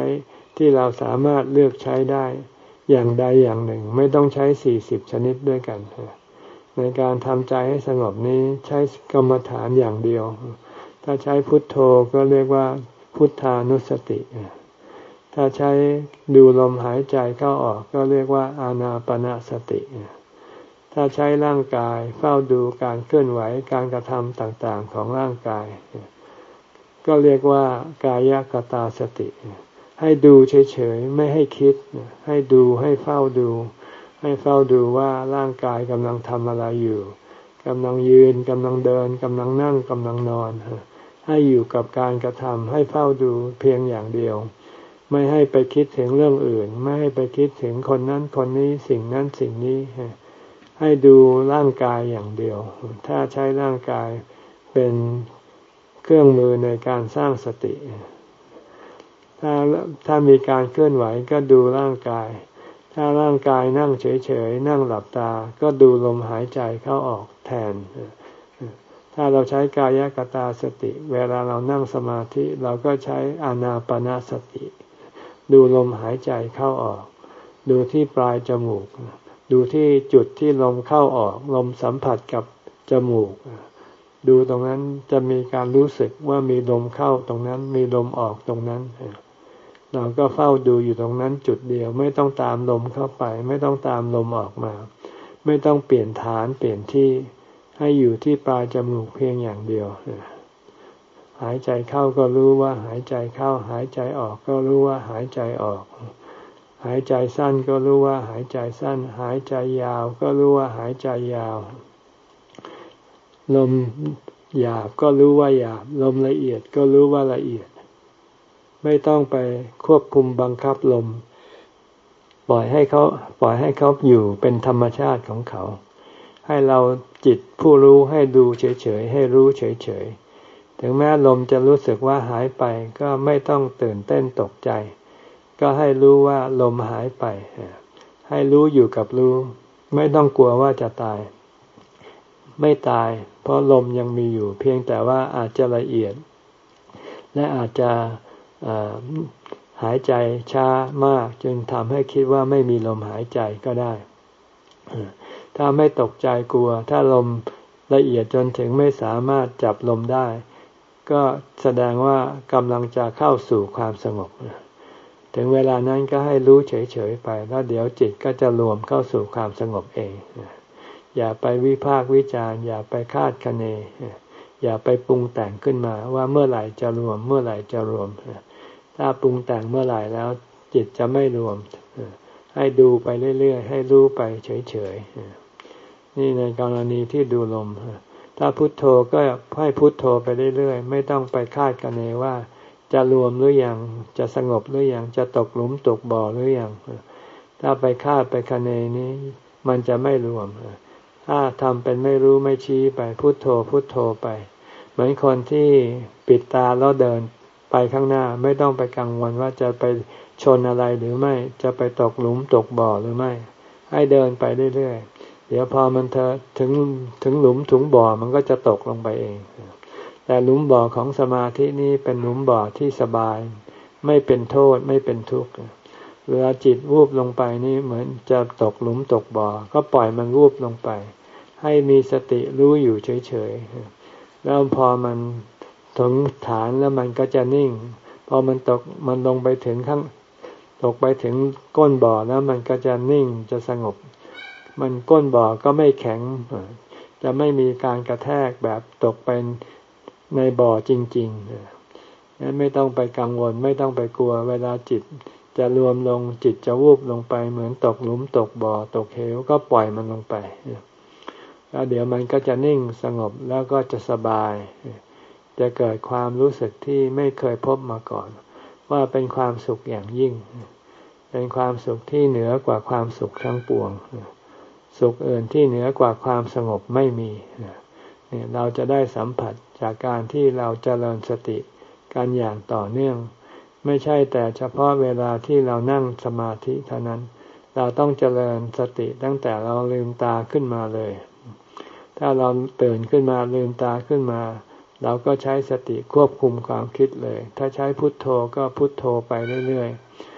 ที่เราสามารถเลือกใช้ได้อย่างใดอย่างหนึ่งไม่ต้องใช้สี่สิบชนิดด้วยกันในการทำใจให้สงบนี้ใช้กรรมฐานอย่างเดียวถ้าใช้พุทโธก็เรียกว่าพุทธานุสติถ้าใช้ดูลมหายใจเข้าออกก็เรียกว่าอานาปานสติถ้าใช้ร่างกายเฝ้าดูการเคลื่อนไหวการกระทำต่างๆของร่างกายก็เรียกว่ากายกตาสติให้ดูเฉยๆไม่ให้คิดให้ดูให้เฝ้าดูให้เฝ้าดูว่าร่างกายกำลังทำอะไรอยู่กำลังยืนกำลังเดินกำลังนั่งกำลังนอนให้อยู่กับการกระทำให้เฝ้าดูเพียงอย่างเดียวไม่ให้ไปคิดถึงเรื่องอื่นไม่ให้ไปคิดถึงคนนั้นคนนี้สิ่งนั้นสิ่งนี้ให้ดูร่างกายอย่างเดียวถ้าใช้ร่างกายเป็นเครื่องมือในการสร้างสติถ้าถ้ามีการเคลื่อนไหวก็ดูร่างกายถ้าร่างกายนั่งเฉยๆนั่งหลับตาก็ดูลมหายใจเข้าออกแทนถ้าเราใช้กายกตาสติเวลาเรานั่งสมาธิเราก็ใช้อานาปานสติดูลมหายใจเข้าออกดูที่ปลายจมูกดูที่จุดที่ลมเข้าออกลมสัมผัสกับจมูกดูตรงนั้นจะมีการรู้สึกว่ามีลมเข้าตรงนั้นมีลมออกตรงนั้นเราก็เฝ้าดูอยู่ตรงนั้นจุดเดียวไม่ต้องตามลมเข้าไปไม่ต้องตามลมออกมาไม่ต้องเปลี่ยนฐานเปลี่ยนที่ให้อยู่ที่ปลายจมูกเพียงอย่างเดียวหายใจเข้าก็รู้ว่าหายใจเข้าหายใจออกก็รู้ว่าหายใจออกหายใจสั้นก็รู้ว่าหายใจสั้นหายใจยาวก็รู้ว่าหายใจยาวลมหยาบก็รู้ว่าหยาบลมละเอียดก็รู้ว่าละเอียดไม่ต้องไปควบคุมบังคับลมปล่อยให้เขาปล่อยให้เขาอยู่เป็นธรรมชาติของเขาให้เราจิตผู้รู้ให้ดูเฉยๆให้รู้เฉยๆถึงแม้ลมจะรู้สึกว่าหายไปก็ไม่ต้องตื่นเต้นตกใจก็ให้รู้ว่าลมหายไปให้รู้อยู่กับรู้ไม่ต้องกลัวว่าจะตายไม่ตายเพราะลมยังมีอยู่เพียงแต่ว่าอาจจะละเอียดและอาจจะหายใจช้ามากจึงทำให้คิดว่าไม่มีลมหายใจก็ได้ถ้าไม่ตกใจกลัวถ้าลมละเอียดจนถึงไม่สามารถจับลมได้ก็แสดงว่ากำลังจะเข้าสู่ความสงบถึงเวลานั้นก็ให้รู้เฉยๆไปแล้วเดี๋ยวจิตก็จะรวมเข้าสู่ความสงบเองอย่าไปวิพากษ์วิจารณ์อย่าไปคาดคะเนอย่าไปปรุงแต่งขึ้นมาว่าเมื่อไหร่จะรวมเมื่อไหร่จะรวมถ้าปรุงแต่งเมื่อไหร่แล้วจิตจะไม่รวมให้ดูไปเรื่อยๆให้รู้ไปเฉยๆนี่ในกรณีที่ดูลมถ้าพุทโธก็ให้พุทโธไปเรื่อยๆไม่ต้องไปคาดคะเนว่าจะรวมหรือยังจะสงบหรือยังจะตกหลุมตกบ่อหรือยังถ้าไปคาดไปคะเนนี้มันจะไม่รวมถ้าทำเป็นไม่รู้ไม่ชี้ไปพุทโธพุทโธไปเหมือนคนที่ปิดตาแล้วเดินไปข้างหน้าไม่ต้องไปกังวลว่าจะไปชนอะไรหรือไม่จะไปตกหลุมตกบ่อหรือไม่ให้เดินไปเรื่อยๆเดี๋ยวพอมันเธอถึงถึงหลุมถึงบ่อมันก็จะตกลงไปเองแต่หลุมบ่อของสมาธินี่เป็นหลุมบ่อที่สบายไม่เป็นโทษไม่เป็นทุกข์เวลาจิตวูบลงไปนี่เหมือนจะตกหลุมตกบ่อก็ปล่อยมันวูบลงไปให้มีสติรู้อยู่เฉยๆแล้วพอมันถึงฐานแล้วมันก็จะนิ่งพอมันตกมันลงไปถึงข้างตกไปถึงก้นบ่อแล้วมันก็จะนิ่งจะสงบมันก้นบ่อก็ไม่แข็งจะไม่มีการกระแทกแบบตกไปในบ่อจริงๆงั้นไม่ต้องไปกังวลไม่ต้องไปกลัวเวลาจิตจะรวมลงจิตจะวูบลงไปเหมือนตกหลุมตกบ่อตกเหวก็ปล่อยมันลงไปแล้วเดี๋ยวมันก็จะนิ่งสงบแล้วก็จะสบายจะเกิดความรู้สึกที่ไม่เคยพบมาก่อนว่าเป็นความสุขอย่างยิ่งเป็นความสุขที่เหนือกว่าความสุขทั้งปวงสุขอื่นที่เหนือกว่าความสงบไม่มีเนี่ยเราจะได้สัมผัสจากการที่เราเจริญสติกันอย่างต่อเนื่องไม่ใช่แต่เฉพาะเวลาที่เรานั่งสมาธิเท่านั้นเราต้องเจริญสติตั้งแต่เราลืมตาขึ้นมาเลยถ้าเราตื่นขึ้นมาลืมตาขึ้นมาเราก็ใช้สติควบคุมความคิดเลยถ้าใช้พุทโธก็พุทโธไปเรื่อย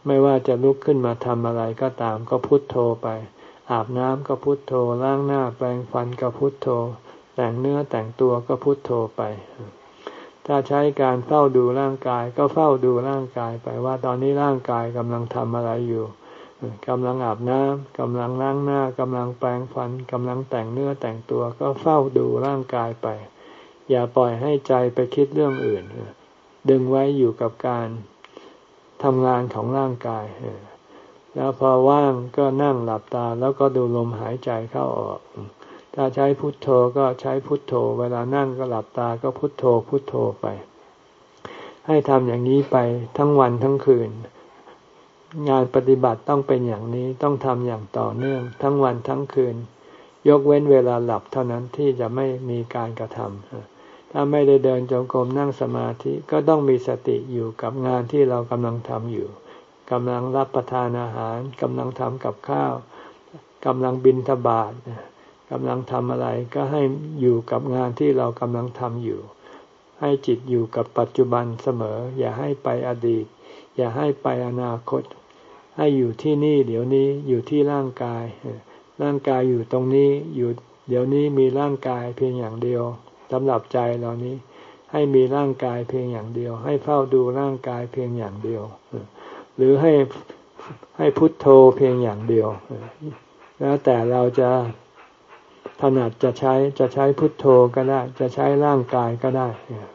ไม่ว่าจะลุกขึ้นมาทำอะไรก็ตามก็พุทโธไปอาบน้ำก็พุทโธล้างหน้าแปรงฟันก็พุทโธแต่งเนื้อแต่งตัวก็พุทโธไปถ้าใช้การเฝ้าดูร่างกายก็เฝ้าดูร่างกายไปว่าตอนนี้ร่างกายกำลังทำอะไรอยู่กำลังอาบน้ำกำลังล้างหน้ากำลังแปรงฟันกำลังแต่งเนื้อแต่งตัวก็เฝ้าดูร่างกายไปอย่าปล่อยให้ใจไปคิดเรื่องอื่นดึงไว้อยู่กับการทำงานของร่างกายแล้วพอว่างก็นั่งหลับตาแล้วก็ดูลมหายใจเข้าออกถ้าใช้พุทโธก็ใช้พุทโธเวลานั่งก็หลับตาก็พุทโธพุทโธไปให้ทำอย่างนี้ไปทั้งวันทั้งคืนงานปฏิบัติต้องเป็นอย่างนี้ต้องทำอย่างต่อเนื่องทั้งวันทั้งคืนยกเว้นเวลาหลับเท่านั้นที่จะไม่มีการกระทำถ้าไม่ได้เดินจงกรมนั่งสมาธิก็ต้องมีสติอยู่กับงานที่เรากำลังทำอยู่กำลังรับประทานอาหารกำลังทำกับข้าวกำลังบิณฑบาตกำลังทำอะไรก็ให้อยู่กับงานที่เรากำลังทำอยู่ให้จิตอยู่กับปัจจุบันเสมออย่าให้ไปอดีตอย่าให้ไปอนาคตให้อยู่ที่นี่เดี๋ยวนี้อยู่ที่ร่างกายร่างกายอยู่ตรงนี้อยู่เดี๋ยวนี้มีร่างกายเพียงอย่างเดียวสำหรับใจเรานี้ให้มีร่างกายเพียงอย่างเดียวให้เฝ้าดูร่างกายเพียงอย่างเดียวหรือให้ให้พุทโธเพียงอย่างเดียวแล้วแต่เราจะถนัดจะใช้จะใช้พุทโธก็ได้จะใช้ร่างกายก็ได้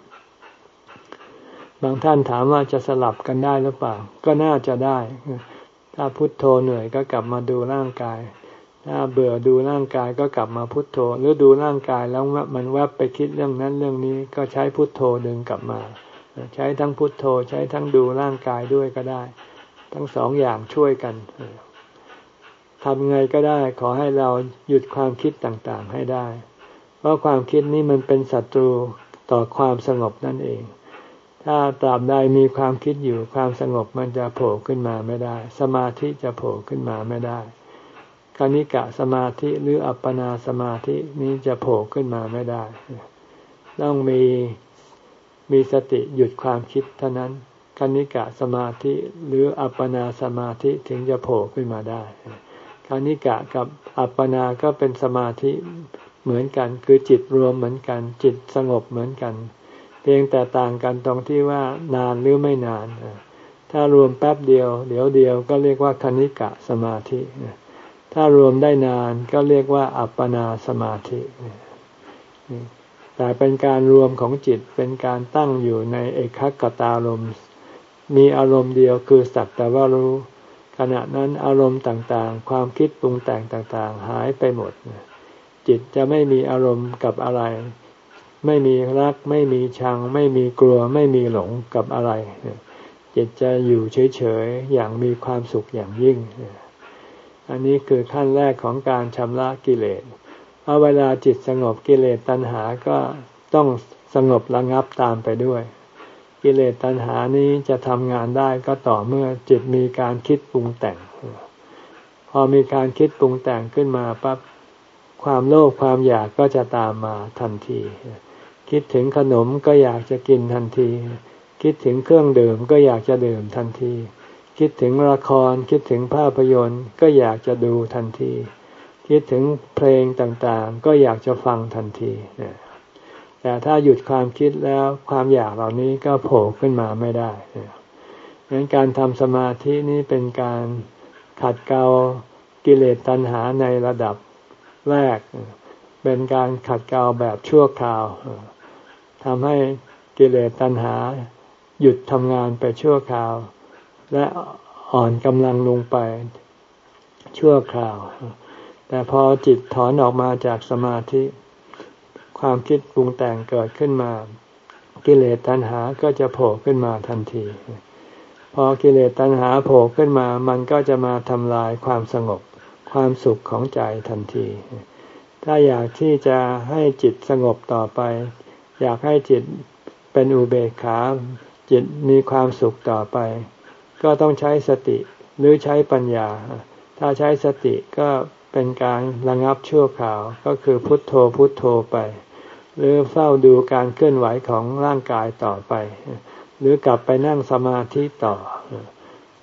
บางท่านถามว่าจะสลับกันได้หรือเปล่าก็น่าจะได้ถ้าพุทโธเหนื่อยก็กลับมาดูร่างกายถ้าเบื่อดูร่างกายก็กลับมาพุทโธหรือดูร่างกายแล้วมันแวบไปคิดเรื่องนั้นเรื่องนี้ก็ใช้พุทโธดึงกลับมาใช้ทั้งพุทโธใช้ทั้งดูร่างกายด้วยก็ได้ทั้งสองอย่างช่วยกันทำไงก็ได้ขอให้เราหยุดความคิดต่างๆให้ได้เพราะความคิดนี้มันเป็นศัตรูต่อความสงบนั่นเองถ้าตราบใดมีความคิดอยู่ความสงบมันจะโผล่ขึ้นมาไม่ได้สมาธิจะโผล่ขึ้นมาไม่ได้คณิกะสมาธิหรืออัปปนาสมาธินี้จะโผล่ขึ้นมาไม่ได้ต้องมีมีสติหยุดความคิดเท่านั้นคณิกะสมาธิหรืออัปปนาสมาธิถึงจะโผล่ขึ้นมาได้คณิกะกับอัปปนาก็เป็นสมาธิเหมือนกันคือจิตรวมเหมือนกันจิตสงบเหมือนกันเพียงแต่ต่างกันตรงที่ว่านานหรือไม่นานถ้ารวมแป๊บเดียวเดี๋ยวเดียวก็เรียกว่าคณิกะสมาธิถ้ารวมได้นานก็เรียกว่าอัปปนาสมาธิแต่เป็นการรวมของจิตเป็นการตั้งอยู่ในเอกคตารมณ์มีอารมณ์เดียวคือสักแต่ว่ารู้ขณะนั้นอารมณ์ต่างๆความคิดปรุงแต่งต่างๆหายไปหมดจิตจะไม่มีอารมณ์กับอะไรไม่มีรักไม่มีชังไม่มีกลัวไม่มีหลงกับอะไรจิตจะอยู่เฉยๆอย่างมีความสุขอย่างยิ่งอันนี้คือขั้นแรกของการชำระกิเลสเพราะเวลาจิตสงบกิเลสตัณหาก็ต้องสงบระงับตามไปด้วยกิเลสตัณหานี้จะทำงานได้ก็ต่อเมื่อจิตมีการคิดปรุงแต่งพอมีการคิดปรุงแต่งขึ้นมาปั๊บความโลภความอยากก็จะตามมาทันทีคิดถึงขนมก็อยากจะกินทันทีคิดถึงเครื่องดื่มก็อยากจะดื่มทันทีคิดถึงละครคิดถึงภาพยนตร์ก็อยากจะดูทันทีคิดถึงเพลงต่างๆก็อยากจะฟังทันทีแต่ถ้าหยุดความคิดแล้วความอยากเหล่านี้ก็โผล่ขึ้นมาไม่ได้ดังนั้นการทำสมาธินี้เป็นการขัดเกลากิเลสตัณหาในระดับแรกเป็นการขัดเกลาแบบชั่วคราวทำให้กิเลสตัณหาหยุดทำงานไปชั่วคราวและอ่อนกำลังลงไปชั่วคราวแต่พอจิตถอนออกมาจากสมาธิความคิดปรุงแต่งเกิดขึ้นมากิเลสตัณหาก็จะโผล่ขึ้นมาทันทีพอกิเลสตัณหาโผล่ขึ้นมามันก็จะมาทำลายความสงบความสุขของใจทันทีถ้าอยากที่จะให้จิตสงบต่อไปอยากให้จิตเป็นอุเบกขาจิตมีความสุขต่อไปก็ต้องใช้สติหรือใช้ปัญญาถ้าใช้สติก็เป็นการระงับชั่วคราวก็คือพุทโธพุทโธไปหรือเฝ้าดูการเคลื่อนไหวของร่างกายต่อไปหรือกลับไปนั่งสมาธิต่อ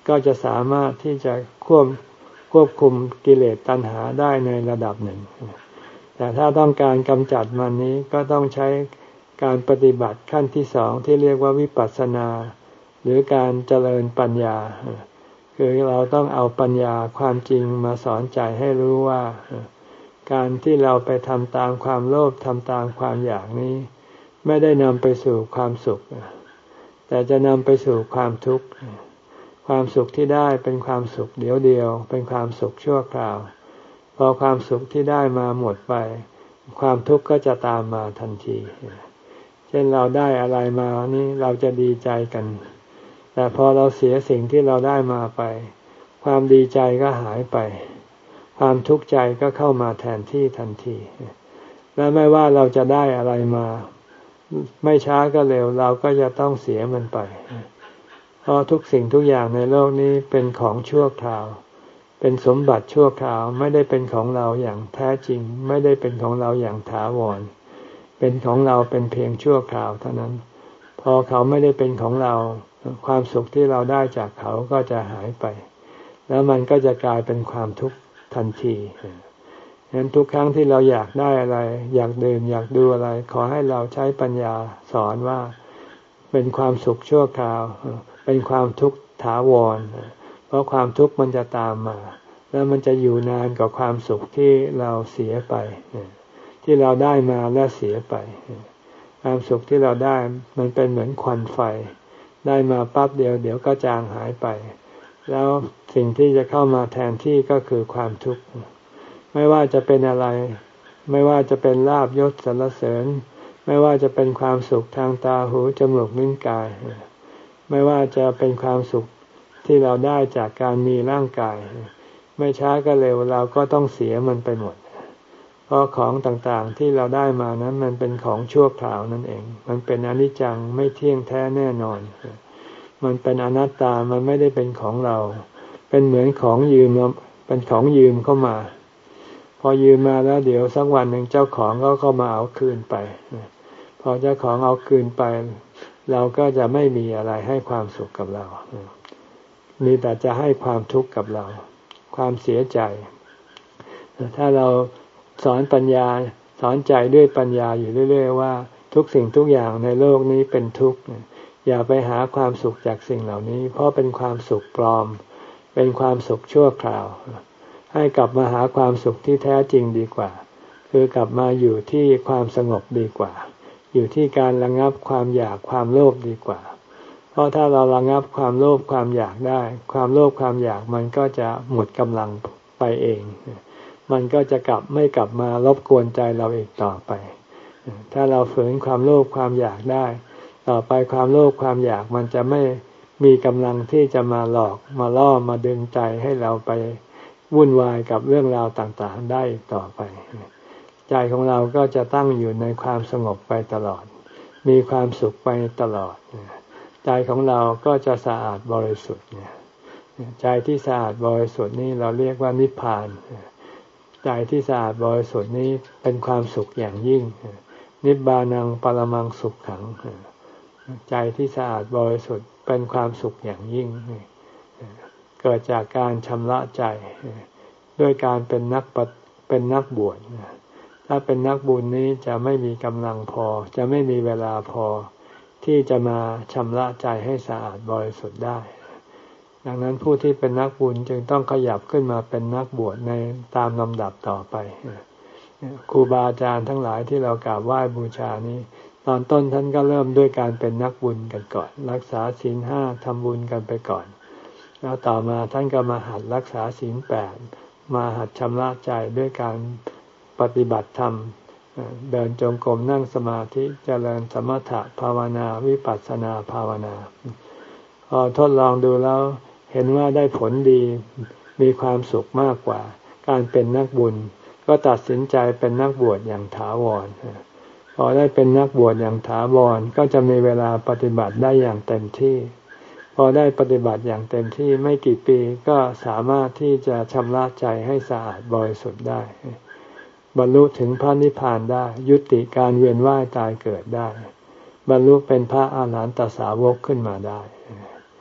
ก็จะสามารถที่จะควบควบคุมกิเลสตัณหาได้ในระดับหนึ่งแต่ถ้าต้องการกำจัดมันนี้ก็ต้องใช้การปฏิบัติขั้นที่สองที่เรียกว่าวิปัสสนาหรือการเจริญปัญญาคือเราต้องเอาปัญญาความจริงมาสอนใจให้รู้ว่าการที่เราไปทำตามความโลภทำตามความอยากนี้ไม่ได้นำไปสู่ความสุขแต่จะนำไปสู่ความทุกข์ความสุขที่ได้เป็นความสุขเดียวเดียวเป็นความสุขชั่วคราวพอความสุขที่ได้มาหมดไปความทุกข์ก็จะตามมาทันทีเช่นเราได้อะไรมานี่เราจะดีใจกันแต่พอเราเสียสิ่งที่เราได้มาไปความดีใจก็หายไปความทุกข์ใจก็เข้ามาแทนที่ทันทีและไม่ว่าเราจะได้อะไรมาไม่ช้าก็เร็วเราก็จะต้องเสียมันไปเพราะทุกสิ่งทุกอย่างในโลกนี้เป็นของชั่วคราวเป็นสมบัติชั่วคราวไม่ได้เป็นของเราอย่างแท้จริงไม่ได้เป็นของเราอย่างถาวรเป็นของเราเป็นเพียงชั่วคราวเท่านั้นพอเขาไม่ได้เป็นของเราความสุขที่เราได้จากเขาก็จะหายไปแล้วมันก็จะกลายเป็นความทุกข์ทันทีฉะนั้นทุกครั้งที่เราอยากได้อะไรอยากดื่มอยากดูอะไรขอให้เราใช้ปัญญาสอนว่าเป็นความสุขชั่วคราวเป็นความทุกข์ถาวรเพราะความทุกข์มันจะตามมาแล้วมันจะอยู่นานกว่าความสุขที่เราเสียไปที่เราได้มาและเสียไปความสุขที่เราได้มันเป็นเหมือนควันไฟได้มาปั๊บเดียวเดี๋ยวก็จางหายไปแล้วสิ่งที่จะเข้ามาแทนที่ก็คือความทุกข์ไม่ว่าจะเป็นอะไรไม่ว่าจะเป็นลาภยศสรรเสริญไม่ว่าจะเป็นความสุขทางตาหูจมูกลิ้นกายไม่ว่าจะเป็นความสุขที่เราได้จากการมีร่างกายไม่ช้าก็เร็วเราก็ต้องเสียมันไปหมดเพราะของต่างๆที่เราได้มานั้นมันเป็นของชั่วคราวนั่นเองมันเป็นอนิจจังไม่เที่ยงแท้แน่นอนมันเป็นอนัตตามันไม่ได้เป็นของเราเป็นเหมือนของยืมเป็นของยืมเข้ามาพอยืมมาแล้วเดี๋ยวสักวันหนึ่งเจ้าของก็เข้ามาเอาคืนไปพอเจ้าของเอาคืนไปเราก็จะไม่มีอะไรให้ความสุขกับเรามีแต่จะให้ความทุกข์กับเราความเสียใจถ้าเราสอนปัญญาสอนใจด้วยปัญญาอยู่เรื่อยๆว่าทุกสิ่งทุกอย่างในโลกนี้เป็นทุกข์อย่าไปหาความสุขจากสิ่งเหล่านี้เพราะเป็นความสุขปลอมเป็นความสุขชั่วคราวให้กลับมาหาความสุขที่แท้จริงดีกว่าคือกลับมาอยู่ที่ความสงบดีกว่าอยู่ที่การระงับความอยากความโลภดีกว่าเพราะถ้าเราระงับความโลภความอยากได้ความโลภความอยากมันก็จะหมดกำลังไปเองมันก็จะกลับไม่กลับมารบกวนใจเราอีกต่อไปถ้าเราฝืนความโลภความอยากได้ต่อไปความโลภความอยากมันจะไม่มีกำลังที่จะมาหลอกมาล่อมาดึงใจให้เราไปวุ่นวายกับเรื่องราวต่างๆได้อีกต่อไปใจของเราก็จะตั้งอยู่ในความสงบไปตลอดมีความสุขไปตลอดใจของเราก็จะสะอาดบริสุทธิ์ใจที่สะอาดบริสุทธิ์นี้เราเรียกว่านิพพานใจที่สะอาดบริสุทธิ์นี้เป็นความสุขอย่างยิ่งนิบานังปรมังสุขขังใจที่สะอาดบริสุทธิ์เป็นความสุขอย่างยิ่งเกิดจากการชำระใจด้วยการเป็นนักเป็นนักบวชถ้าเป็นนักบุญนี้จะไม่มีกำลังพอจะไม่มีเวลาพอที่จะมาชำระใจให้สะอาดบริสุทธิ์ได้ดังนั้นผู้ที่เป็นนักบุญจึงต้องขยับขึ้นมาเป็นนักบวชในตามลำดับต่อไปครูบาอาจารย์ทั้งหลายที่เรากราบไหว้บูชานี้ตอนต้นท่านก็เริ่มด้วยการเป็นนักบุญกันก่อนรักษาศีลห้าทำบุญกันไปก่อนแล้วต่อมาท่านก็มาหัดรักษาศีลแปดมาหัดชำระใจด้วยการปฏิบัติธรรมเดินจงกรมนั่งสมาธิเจริญสมถะภาวนาวิปัสสนาภาวนาพอทดลองดูแล้วเห็นว่าได้ผลดีมีความสุขมากกว่าการเป็นนักบุญก็ตัดสินใจเป็นนักบวชอย่างถาวรพอได้เป็นนักบวชอย่างถาวรก็จะมีเวลาปฏิบัติได้อย่างเต็มที่พอได้ปฏิบัติอย่างเต็มที่ไม่กี่ปีก็สามารถที่จะชำระใจให้สะอาดบริสุทธิ์ได้บรรลุถึงพระนิพพานได้ยุติการเวียนว่ายตายเกิดได้บรรลุเป็นพระอาหารหันตสาวกขึ้นมาได้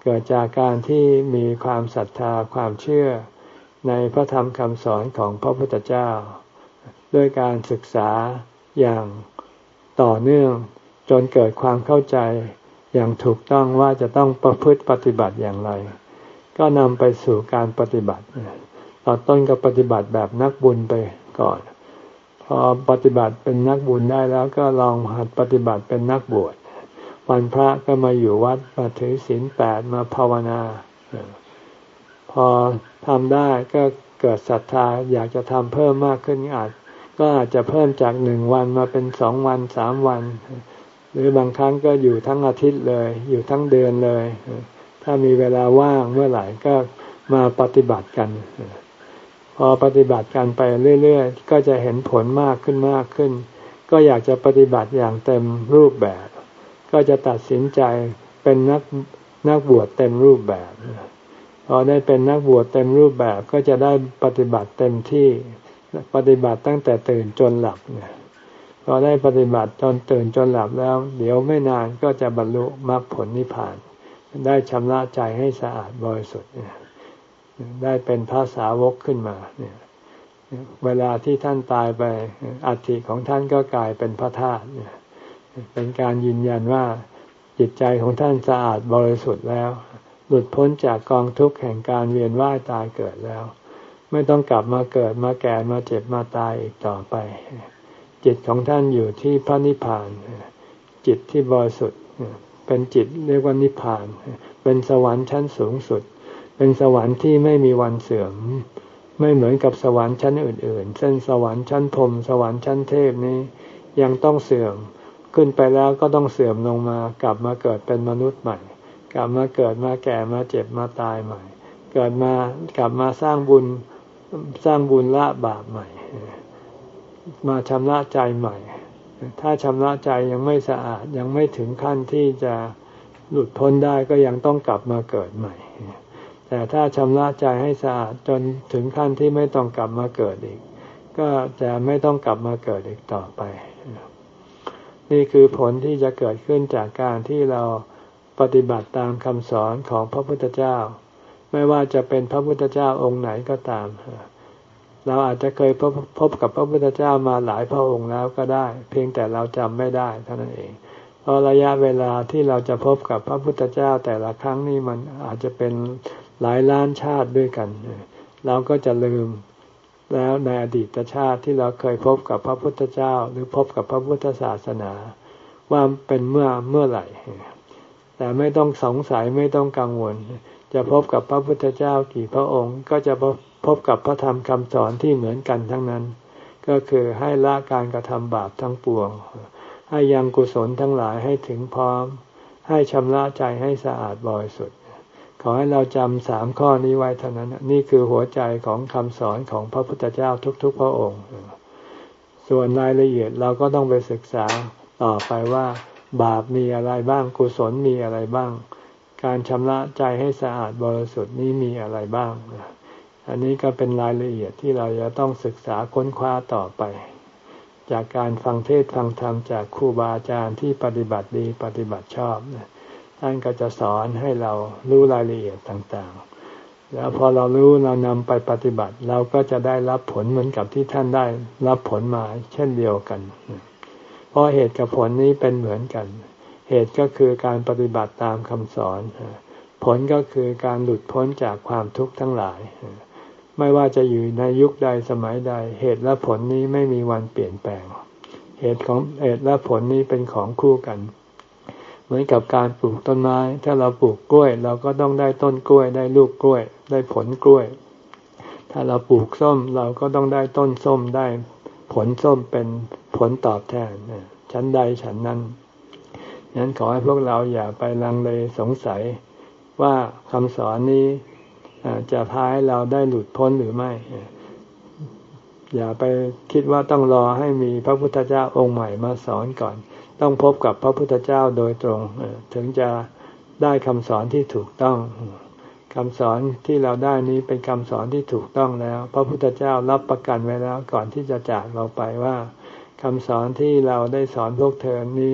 เกิดจากการที่มีความศรัทธาความเชื่อในพระธรรมคำสอนของพระพุทธเจ้าด้วยการศึกษาอย่างต่อเนื่องจนเกิดความเข้าใจอย่างถูกต้องว่าจะต้องประพฤติปฏิบัติอย่างไรก็นำไปสู่การปฏิบัติตอนต้นก็ปฏิบัติแบบนักบุญไปก่อนพอปฏิบัติเป็นนักบุญได้แล้วก็ลองหัดปฏิบัติเป็นนักบวชวันพระก็มาอยู่วัดมาถือศีลแปดมาภาวนาพอทำได้ก็เกิดศรัทธาอยากจะทำเพิ่มมากขึ้นอาจก็อาจจะเพิ่มจากหนึ่งวันมาเป็นสองวันสามวันหรือบางครั้งก็อยู่ทั้งอาทิตย์เลยอยู่ทั้งเดือนเลยถ้ามีเวลาว่างเมื่อไหร่ก็มาปฏิบัติกันพอปฏิบัติกันไปเรื่อยๆก็จะเห็นผลมากขึ้นมากขึ้นก็อยากจะปฏิบัติอย่างเต็มรูปแบบก็จะตัดสินใจเป็นนักนักบวชเต็มรูปแบบพอได้เป็นนักบวชเต็มรูปแบบก็จะได้ปฏิบัติเต็มที่ปฏิบัติตั้งแต่ตื่นจนหลับพอได้ปฏิบัติจนตื่นจนหลับแล้วเดี๋ยวไม่นานก็จะบรรลุมรรคผลนิพพานได้ชำระใจให้สะอาดบริสุทธิ์ได้เป็นพระสาวกขึ้นมาเนี่ยเวลาที่ท่านตายไปอัฐิของท่านก็กลายเป็นพระธาตุเป็นการยืนยันว่าจิตใจของท่านสะอาดบริสุทธิ์แล้วหลุดพ้นจากกองทุกข์แห่งการเวียนว่ายตายเกิดแล้วไม่ต้องกลับมาเกิดมาแก่มาเจ็บมาตายอีกต่อไปจิตของท่านอยู่ที่พระนิพพานจิตที่บริสุทธิ์เป็นจิตเรียกว่านิพพานเป็นสวรรค์ชั้นสูงสุดเป็นสวรรค์ที่ไม่มีวันเสื่อมไม่เหมือนกับสวรรค์ชั้นอื่นๆเช่นสวรรค์ชั้นพรหมสวรรค์ชั้นเทพนี้ยังต้องเสื่อมขึ้นไปแล้วก็ต้องเสื่อมลงมากลับมาเกิดเป็นมนุษย์ใหม่กลับมาเกิดมาแก่มาเจ็บมาตายใหม่เกิดมากลับมาสร้างบุญสร้างบุญละบาปใหม่มาชำระใจใหม่ถ้าชำระใจยังไม่สะอาดยังไม่ถึงขั้นที่จะหลุดพ้นได้ก็ยังต้องกลับมาเกิดใหม่แต่ถ้าชำระใจให้สะอาดจนถึงขั้นที่ไม่ต้องกลับมาเกิดอีกก็จะไม่ต้องกลับมาเกิดอีกต่อไปนี่คือผลที่จะเกิดขึ้นจากการที่เราปฏิบัติตามคำสอนของพระพุทธเจ้าไม่ว่าจะเป็นพระพุทธเจ้าองค์ไหนก็ตามเราอาจจะเคยพบพบกับพระพุทธเจ้ามาหลายพระองค์แล้วก็ได้เพียงแต่เราจำไม่ได้เท่านั้นเองเพราะระยะเวลาที่เราจะพบกับพระพุทธเจ้าแต่ละครั้งนี่มันอาจจะเป็นหลายล้านชาติด้วยกันเราก็จะลืมแล้วในอดีตชาติที่เราเคยพบกับพระพุทธเจ้าหรือพบกับพระพุทธศาสนาว่าเป็นเมื่อเมื่อไหร่แต่ไม่ต้องสงสัยไม่ต้องกังวลจะพบกับพระพุทธเจ้ากี่พระองค์ก็จะพบกับพระธรรมคำสอนที่เหมือนกันทั้งนั้นก็คือให้ละการกระทำบาปทั้งปวงให้ยังกุศลทั้งหลายให้ถึงพร้อมให้ชำระใจให้สะอาดบริสุทธิ์ขอให้เราจำสามข้อนี้ไว้เท่านั้นนี่คือหัวใจของคำสอนของพระพุทธเจ้าทุกๆพระองค์ส่วนรายละเอียดเราก็ต้องไปศึกษาต่อไปว่าบาปมีอะไรบ้างกุศลมีอะไรบ้างการชำระใจให้สะอาดบริสุทธิ์นี้มีอะไรบ้างอันนี้ก็เป็นรายละเอียดที่เราจะต้องศึกษาค้นคว้าต่อไปจากการฟังเทศน์ฟังธรรมจากครูบาอาจารย์ที่ปฏิบัติดีปฏิบัติชอบท่านก็จะสอนให้เรารู้รายละเอียดต่างๆแล้วพอเรารู้เรานำไปปฏิบัติเราก็จะได้รับผลเหมือนกับที่ท่านได้รับผลมาเช่นเดียวกันเพราะเหตุกับผลนี้เป็นเหมือนกันเหตุก็คือการปฏิบัติตามคำสอนผลก็คือการหลุดพ้นจากความทุกข์ทั้งหลายไม่ว่าจะอยู่ในยุคใดสมัยใดเหตุและผลนี้ไม่มีวันเปลี่ยนแปลงเหตุของเหตุและผลนี้เป็นของคู่กันเหมือนกับการปลูกต้นไม้ถ้าเราปลูกกล้วยเราก็ต้องได้ต้นกล้วยได้ลูกกล้วยได้ผลกล้วยถ้าเราปลูกส้มเราก็ต้องได้ต้นส้มได้ผลส้มเป็นผลตอบแทนชั้นใดชั้นนั้นงั้นขอให้พวกเราอย่าไปลังเลสงสัยว่าคำสอนนี้จะพาให้เราได้หลุดพ้นหรือไม่อย่าไปคิดว่าต้องรอให้มีพระพุทธเจ้าองค์ใหม่มาสอนก่อนต้องพบกับพระพุทธเจ้าโดยตรงถึงจะได้คำสอนที่ถูกต้องคำสอนที่เราได้นี้เป็นคำสอนที่ถูกต้องแล้วพระพุทธเจ้ารับประกันไว้แล้วก่อนที่จะจากเราไปว่าคำสอนที่เราได้สอนพวกเธอนี้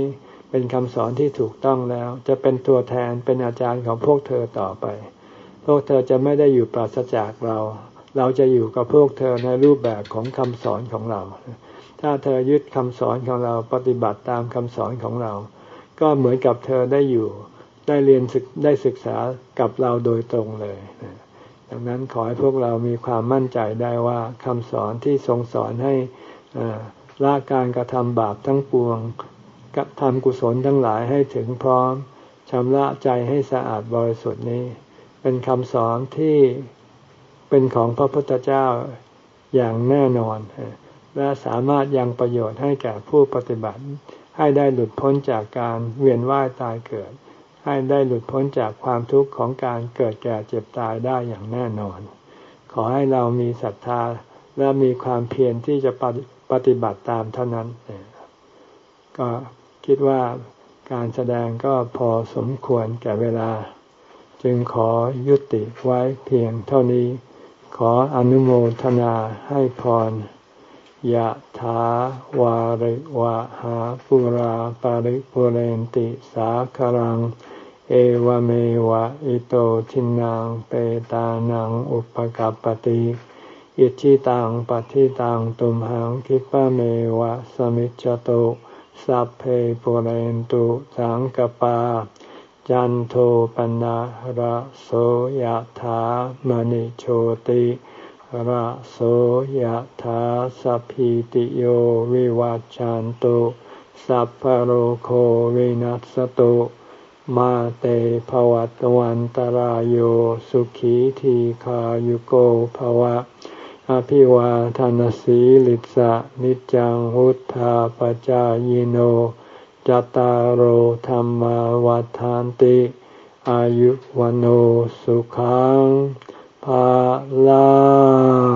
เป็นคำสอนที่ถูกต้องแล้วจะเป็นตัวแทนเป็นอาจารย์ของพวกเธอต่อไปพวกเธอจะไม่ได้อยู่ปราศจากเราเราจะอยู่กับพวกเธอในรูปแบบของคำสอนของเราถ้าเธอยึดคำสอนของเราปฏิบัติตามคำสอนของเราก็เหมือนกับเธอได้อยู่ได้เรียนได้ศึกษากับเราโดยตรงเลยดังนั้นขอให้พวกเรามีความมั่นใจได้ว่าคำสอนที่ทรงสอนให้ละการกระทำบาปทั้งปวงทำกุศลทั้งหลายให้ถึงพร้อมชำระใจให้สะอาดบริสุทธิ์นี้เป็นคำสอนที่เป็นของพระพุทธเจ้าอย่างแน่นอนและสามารถยังประโยชน์ให้แก่ผู้ปฏิบัติให้ได้หลุดพ้นจากการเวียนว่ายตายเกิดให้ได้หลุดพ้นจากความทุกข์ของการเกิดแก่เจ็บตายได้อย่างแน่นอนขอให้เรามีศรัทธาและมีความเพียรที่จะปฏิบัติตามเท่านั้นก็คิดว่าการแสดงก็พอสมควรแก่เวลาจึงขอยุติไว้เพียงเท่านี้ขออนุโมทนาให้พรยะถาวาริวะหาปุราปาริปุเรนติสาคารังเอวเมวะอิโตทินังเปตานังอุปกัปปติอิจิตังปฏิตังตุมหังคิปะเมวะสมิจจโตสัพเพปุเรนตุสังกปาจันโทปนะระโสยถามณิโชติระโสยถาสัพพิติโยวิวัจจันตุสัพพะโรโควินัสตุมาเตภวัตวันตรายโยสุขีทีขายุโกภวะอภิวาทานสีลิสะนิจังวุธาปจายโนจัตตารโอธรรมวัฏฐานติอายุวันโอสุขังภาลัง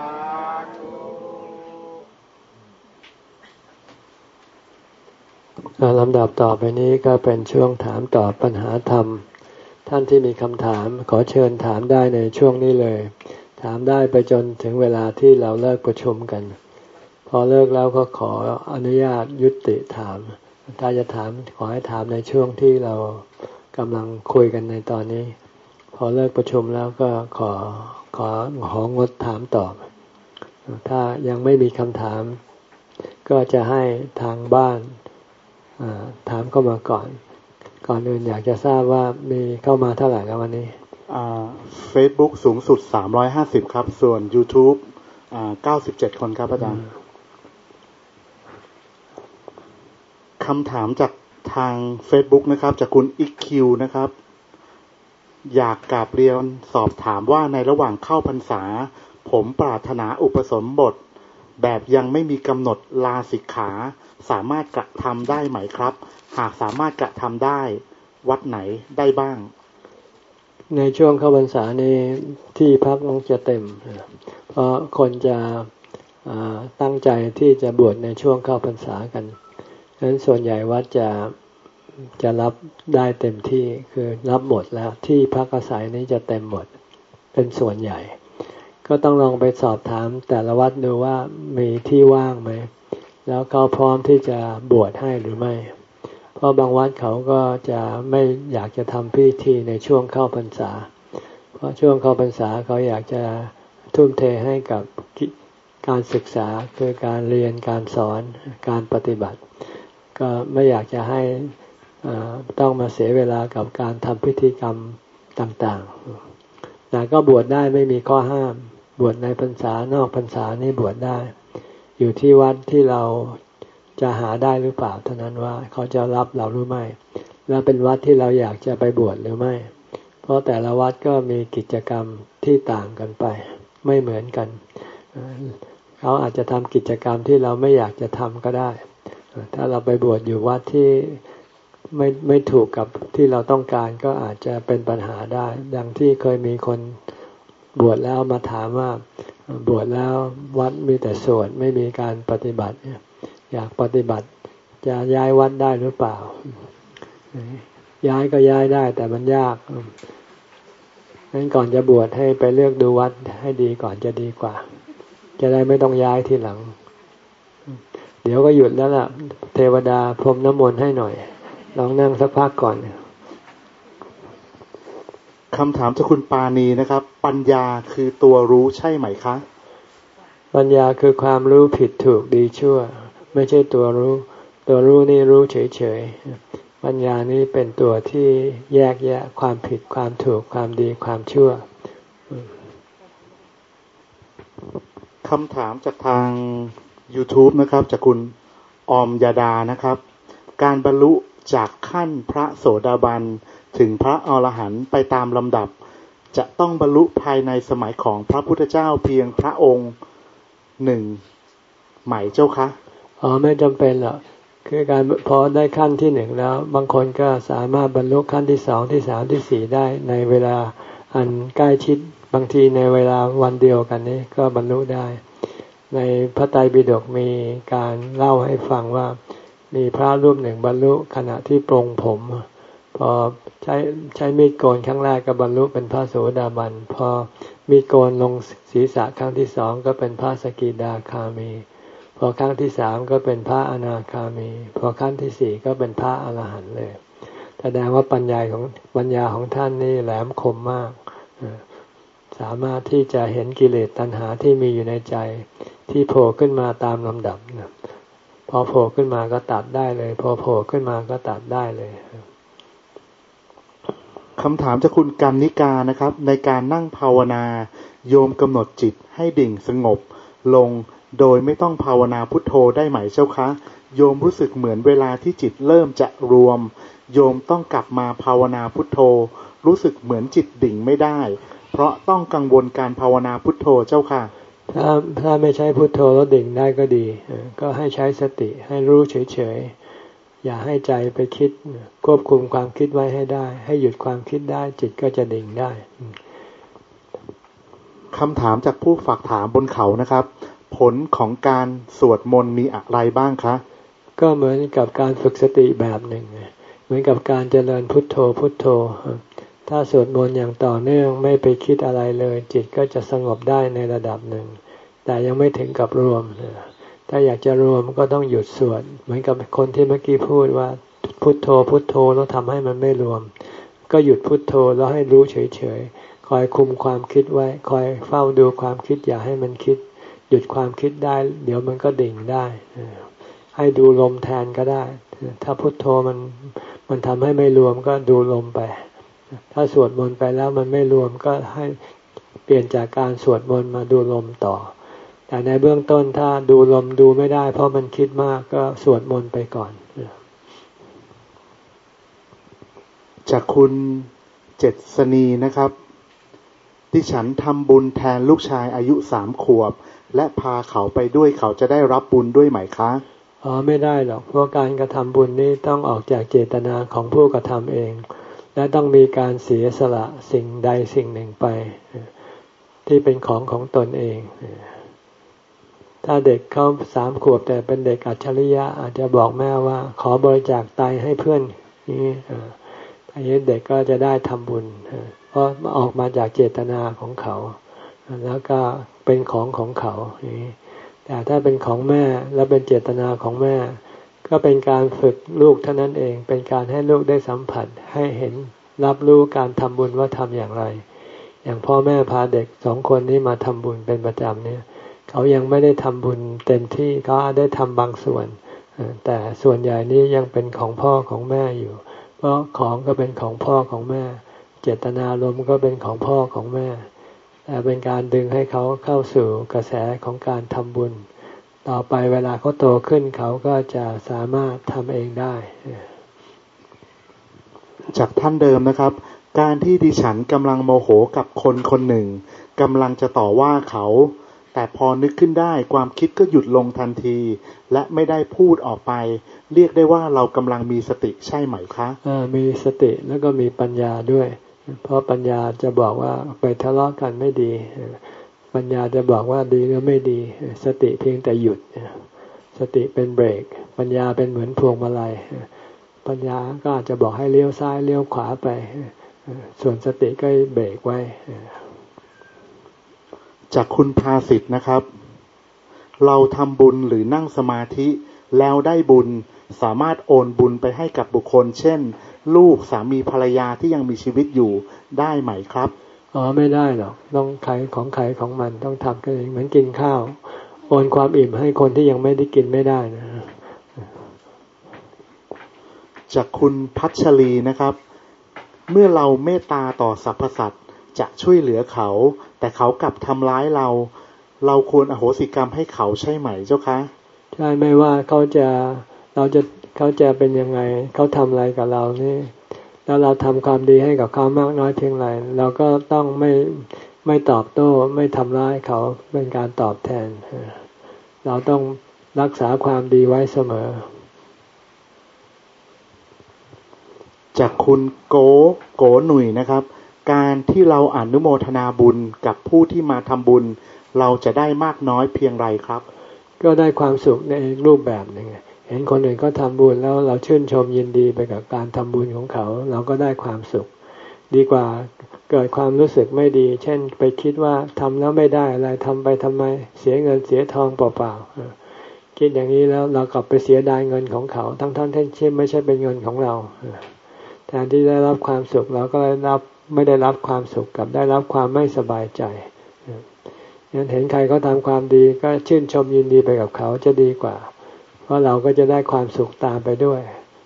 ลำดับต่อไปนี้ก็เป็นช่วงถามตอบปัญหาธรรมท่านที่มีคำถามขอเชิญถามได้ในช่วงนี้เลยถามได้ไปจนถึงเวลาที่เราเลิกประชุมกันพอเลิกแล้วก็ขออนุญาตยุติถามถ้าจะถามขอให้ถามในช่วงที่เรากำลังคุยกันในตอนนี้พอเลิกประชุมแล้วก็ขอขอของดถามตอบถ้ายังไม่มีคำถามก็จะให้ทางบ้านถามเข้ามาก่อนก่อนอื่นอยากจะทราบว่ามีเข้ามาเท่าไหร่แล้ววันนี้เฟซบุ๊กสูงสุดสามร้อยห้าสิบครับส่วน YouTube อ่าเก้าสิบเจ็ดคนครับอาจารย์คำถามจากทาง Facebook นะครับจากคุณอีคิวนะครับอยากกราบเรียนสอบถามว่าในระหว่างเข้าพรรษาผมปรารถนาอุปสมบทแบบยังไม่มีกำหนดลาสิกขาสามารถกระทำได้ไหมครับหากสามารถกระทำได้วัดไหนได้บ้างในช่วงเข้าพรรษานี้ที่พักต้องจะเต็มเพราะคนจะตั้งใจที่จะบวชในช่วงเข้าพรรษากันฉะนั้นส่วนใหญ่วัดจะจะรับได้เต็มที่คือรับหมดแล้วที่พักอาศัยนี้จะเต็มหมดเป็นส่วนใหญ่ก็ต้องลองไปสอบถามแต่ละวัดดูว่ามีที่ว่างไหมแล้วเขาพร้อมที่จะบวชให้หรือไม่เพราะบางวัดเขาก็จะไม่อยากจะทำพิธีในช่วงเข้าพรรษาเพราะช่วงเข้าพรรษาเขาอยากจะทุ่มเทให้กับการศึกษาคือการเรียนการสอนการปฏิบัติก็ไม่อยากจะให้ต้องมาเสียเวลากับการทำพิธีกรรมต่างๆแต่ก็บวชได้ไม่มีข้อห้ามบวชในพรรษานอกพรรษานี่บวชได้อยู่ที่วัดที่เราจะหาได้หรือเปล่าเท่านั้นว่าเขาจะรับเราหรือไม่และเป็นวัดที่เราอยากจะไปบวชหรือไม่เพราะแต่ละวัดก็มีกิจกรรมที่ต่างกันไปไม่เหมือนกันเขาอาจจะทำกิจกรรมที่เราไม่อยากจะทำก็ได้ถ้าเราไปบวชอยู่วัดที่ไม่ไม่ถูกกับที่เราต้องการก็อาจจะเป็นปัญหาได้ดังที่เคยมีคนบวชแล้วมาถามว่าบวชแล้ววัดมีแต่สวดไม่มีการปฏิบัติอยากปฏิบัติจะย้ายวัดได้หรือเปล่าย้ายก็ย้ายได้แต่มันยากงั้นก่อนจะบวชให้ไปเลือกดูวัดให้ดีก่อนจะดีกว่าจะได้ไม่ต้องย้ายทีหลังเดี๋ยวก็หยุดแล้วล่ะเทวดาพรมน้ำมนต์ให้หน่อยลองนั่งสักพักก่อนคำถามจากคุณปาณีนะครับปัญญาคือตัวรู้ใช่ไหมคะปัญญาคือความรู้ผิดถูกดีชั่วไม่ใช่ตัวรู้ตัวรู้นี่รู้เฉยๆปัญญานี่เป็นตัวที่แยกแยะความผิดความถูกความดีความชั่วคำถามจากทาง YouTube นะครับจากคุณออมยาดานะครับการบรรลุจากขั้นพระโสดาบันถึงพระอรหันต์ไปตามลำดับจะต้องบรรลุภายในสมัยของพระพุทธเจ้าเพียงพระองค์หนึ่งไหมเจ้าคะอ๋อไม่จำเป็นหรอกคือการพอได้ขั้นที่หนึ่งแล้วบางคนก็สามารถบรรลุขั้นที่สองที่สามที่สี่ได้ในเวลาอันใกล้ชิดบางทีในเวลาวันเดียวกันนี้ก็บรรลุได้ในพระไตรปิฎกมีการเล่าให้ฟังว่ามีพระรูปหนึ่งบรรลุขณะที่ปรงผมพอใช้ใช้มีดโกนครั้งแรกก็บรรลุเป็นพระโสดาบันพอมีดโกนลงศีรษะครั้งที่สองก็เป็นพระสกิทาคามีพอครั้งที่สามก็เป็นพระอนาคามีพอครั้งที่สี่ก็เป็นพระอรหันต์เลยแสดงว่าปัญญาของปัญญาของท่านนี่แหลมคมมากสามารถที่จะเห็นกิเลสตัณหาที่มีอยู่ในใจที่โผล่ขึ้นมาตามลำดับพอโผล่ขึ้นมาก็ตัดได้เลยพอโผล่ขึ้นมาก็ตัดได้เลยคำถามจากคุณกันนิกานะครับในการนั่งภาวนาโยมกำหนดจิตให้ดิ่งสงบลงโดยไม่ต้องภาวนาพุทโธได้ไหมเจ้าคะโยมรู้สึกเหมือนเวลาที่จิตเริ่มจะรวมโยมต้องกลับมาภาวนาพุทโธรู้สึกเหมือนจิตดิ่งไม่ได้เพราะต้องกังวลการภาวนาพุทโธเจ้าค่ะถ้าถ้าไม่ใช้พุทโธแล้วดิ่งได้ก็ดีก็ให้ใช้สติให้รู้เฉยๆอย่าให้ใจไปคิดควบคุมความคิดไว้ให้ได้ให้หยุดความคิดได้จิตก็จะดิ่งได้คำถามจากผู้ฝากถามบนเขานะครับผลของการสวดมนต์มีอะไรบ้างคะก็เหมือนกับการฝึกสติแบบหนึ่งเหมือนกับการเจริญพุทโธพุทโธถ้าสวดมนต์อย่างต่อเนื่องไม่ไปคิดอะไรเลยจิตก็จะสงบได้ในระดับหนึ่งแต่ยังไม่ถึงกับรวมถ้าอยากจะรวมก็ต้องหยุดสวดเหมือนกับคนที่เมื่อกี้พูดว่าพุทโธพุทโธแล้วทำให้มันไม่รวมก็หยุดพุทโธแล้วให้รู้เฉยๆคอยคุมความคิดไว้คอยเฝ้าดูความคิดอย่าให้มันคิดหยุดความคิดได้เดี๋ยวมันก็ดิ่งได้ให้ดูลมแทนก็ได้ถ้าพุทโธมันมันทำให้ไม่รวมก็ดูลมไปถ้าสวดมนต์ไปแล้วมันไม่รวมก็ให้เปลี่ยนจากการสวดมนต์มาดูลมต่อแต่ในเบื้องต้นถ้าดูลมดูไม่ได้เพราะมันคิดมากก็สวดมนต์ไปก่อนจากคุณเจษษณีนะครับดิฉันทำบุญแทนลูกชายอายุสามขวบและพาเขาไปด้วยเขาจะได้รับบุญด้วยไหมคะอ๋อไม่ได้หรอกเพราะการกระทำบุญนี้ต้องออกจากเจตนาของผู้กระทำเองและต้องมีการเสียสละสิ่งใดสิ่งหนึ่งไปที่เป็นของของตนเองถ้าเด็กเขาสามขวบแต่เป็นเด็กอัจฉริยะอาจจะบอกแม่ว่าขอบริจาคไตให้เพื่อนนี่อันนี้เด็กก็จะได้ทำบุญเพราะออกมาจากเจตนาของเขาแล้วก็เป็นของของเขาแต่ถ้าเป็นของแม่และเป็นเจตนาของแม่ก็เป็นการฝึกลูกเท่านั้นเองเป็นการให้ลูกได้สัมผัสให้เห็นรับรู้การทำบุญว่าทำอย่างไรอย่างพ่อแม่พาเด็กสองคนนี้มาทำบุญเป็นประจำเนี่ยเขายังไม่ได้ทำบุญเต็มที่เขาได้ทำบางส่วนแต่ส่วนใหญ่นี้ยังเป็นของพ่อของแม่อยู่เพราะของก็เป็นของพ่อของแม่เจตนารมณ์ก็เป็นของพ่อของแม่แต่เป็นการดึงให้เขาเข้าสู่กระแสของการทำบุญต่อไปเวลาเขาโตขึ้นเขาก็จะสามารถทำเองได้จากท่านเดิมนะครับการที่ดิฉันกำลังโมโหกับคนคนหนึ่งกำลังจะต่อว่าเขาแต่พอนึกขึ้นได้ความคิดก็หยุดลงทันทีและไม่ได้พูดออกไปเรียกได้ว่าเรากำลังมีสติใช่ไหมคะอ่ามีสติแล้วก็มีปัญญาด้วยเพราะปัญญาจะบอกว่าไปทะเลาะกันไม่ดีปัญญาจะบอกว่าดีหรือไม่ดีสติเพียงแต่หยุดสติเป็นเบรกปัญญาเป็นเหมือนพวงมาลัยปัญญาก็อาจจะบอกให้เลี้ยวซ้ายเลี้ยวขวาไปส่วนสติก็เบรกไว้จากคุณภาสิทธิ์นะครับเราทำบุญหรือนั่งสมาธิแล้วได้บุญสามารถโอนบุญไปให้กับบุคคลเช่นลูกสามีภรรยาที่ยังมีชีวิตอยู่ได้ไหมครับอ๋อไม่ได้หรอกต้องใครของใครของมันต้องทำกันเองเหมือนกินข้าวโอนความอิ่มให้คนที่ยังไม่ได้กินไม่ได้นะจากคุณพัชรีนะครับเมื่อเราเมตตาต่อสรรพสัตว์จะช่วยเหลือเขาแต่เขากลับทำร้ายเราเราควรอโหสิกรรมให้เขาใช่ไหมเจ้าคะใช่ไม่ว่าเขาจะเราจะเขาจะเป็นยังไงเขาทำอะไรกับเรานี่แล้วเราทำความดีให้กับเขามากน้อยเพียงไรเราก็ต้องไม่ไม่ตอบโต้ไม่ทำร้ายเขาเป็นการตอบแทนเราต้องรักษาความดีไว้เสมอจากคุณโกโกหนุ่ยนะครับการที่เราอนุโมทนาบุญกับผู้ที่มาทำบุญเราจะได้มากน้อยเพียงไรครับก็ได้ความสุขในรูปแบบหนึ่งเห็นคนอื่นก็ทำบุญแล้วเราชื่นชมยินดีไปกับการทำบุญของเขาเราก็ได้ความสุขดีกว่าเกิดความรู้สึกไม่ดีเช่นไปคิดว่าทำแล้วไม่ได้อะไรทำไปทำไมเสียเงินเสียทองเปล่าๆคิดอย่างนี้แล้วเรากลับไปเสียดายเงินของเขาทั้งๆที่ไม่ใช่เป็นเงินของเราแทนที่ได้รับความสุขเราก็ได้รับไม่ได้รับความสุขกับได้รับความไม่สบายใจงั้นเห็นใครเขาทำความดีก็ชื่นชมยินดีไปกับเขาจะดีกว่าเพราะเราก็จะได้ความสุขตามไปด้วย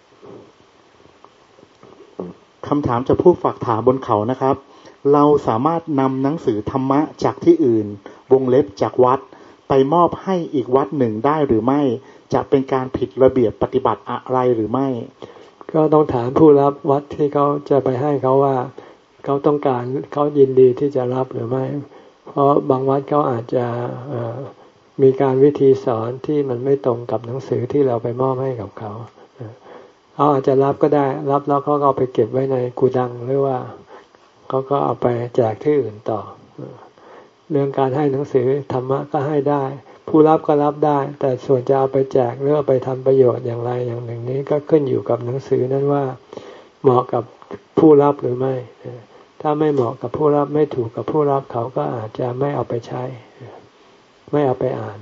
คำถามจากผู้ฝากถามบนเขานะครับเราสามารถนำหนังสือธรรมะจากที่อื่นวงเล็บจากวัดไปมอบให้อีกวัดหนึ่งได้หรือไม่จะเป็นการผิดระเบียบปฏิบัติอะไรหรือไม่ก็ต้องถามผู้รับวัดที่เขาจะไปให้เขาว่าเขาต้องการเขายินดีที่จะรับหรือไม่เพราะบางวัดเขาอาจจะมีการวิธีสอนที่มันไม่ตรงกับหนังสือที่เราไปมอบให้กับเขาเขาอาจจะรับก็ได้รับแล้วเขาก็เอาไปเก็บไว้ในกูดังหรือว่าเขาก็เอาไปแจกที่อื่นต่อเรื่องการให้หนังสือธรรมะก็ให้ได้ผู้รับก็รับได้แต่ส่วนจะเอาไปแจกหรือเอาไปทำประโยชน์อย่างไรอย่างหนึ่งนี้ก็ขึ้นอยู่กับหนังสือนั้นว่าเหมาะกับผู้รับหรือไม่ถ้าไม่เหมาะกับผู้รับไม่ถูกกับผู้รับเขาก็อาจจะไม่เอาไปใช้ไม่เอาไปอ่าน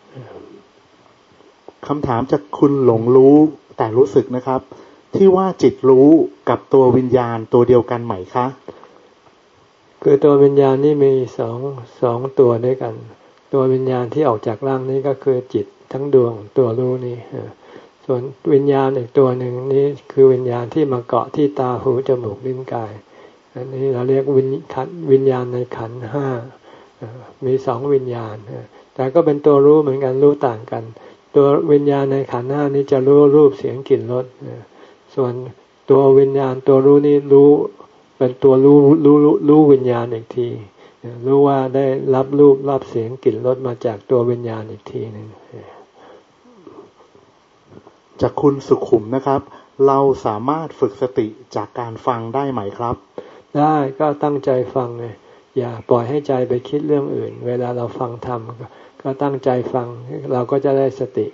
คำถามจากคุณหลงรู้แต่รู้สึกนะครับที่ว่าจิตรู้กับตัววิญญาณตัวเดียวกันไหมคะคือตัววิญญาณนี่มีสองสองตัวด้วยกันตัววิญญาณที่ออกจากร่างนี้ก็คือจิตทั้งดวงตัวรู้นี่ส่วนวิญญาณอีกตัวหนึ่งนี้คือวิญญาณที่มาเกาะที่ตาหูจมูกลิ้นกายอันนี้เราเรียกวิญขันวิญญาณในขันธ์ห้ามีสองวิญญาณแต่ก็เป็นตัวรู้เหมือนกันรู้ต่างกันตัววิญญาณในขันธ์ห้านี้จะรู้รูปเสียงกลิ่นรสส่วนตัววิญญาณตัวรู้นี้รู้เป็นตัวรู้รู้รู้วิญญาณอีกทีรู้ว่าได้รับรูปรับเสียงกลิ่นรสมาจากตัววิญญาณอีกทีนึงจากคุณสุขุมนะครับเราสามารถฝึกสติจากการฟังได้ไหมครับได้ก็ตั้งใจฟังไงอย่าปล่อยให้ใจไปคิดเรื่องอื่นเวลาเราฟังธรรมก็ตั้งใจฟังเราก็จะได้สติ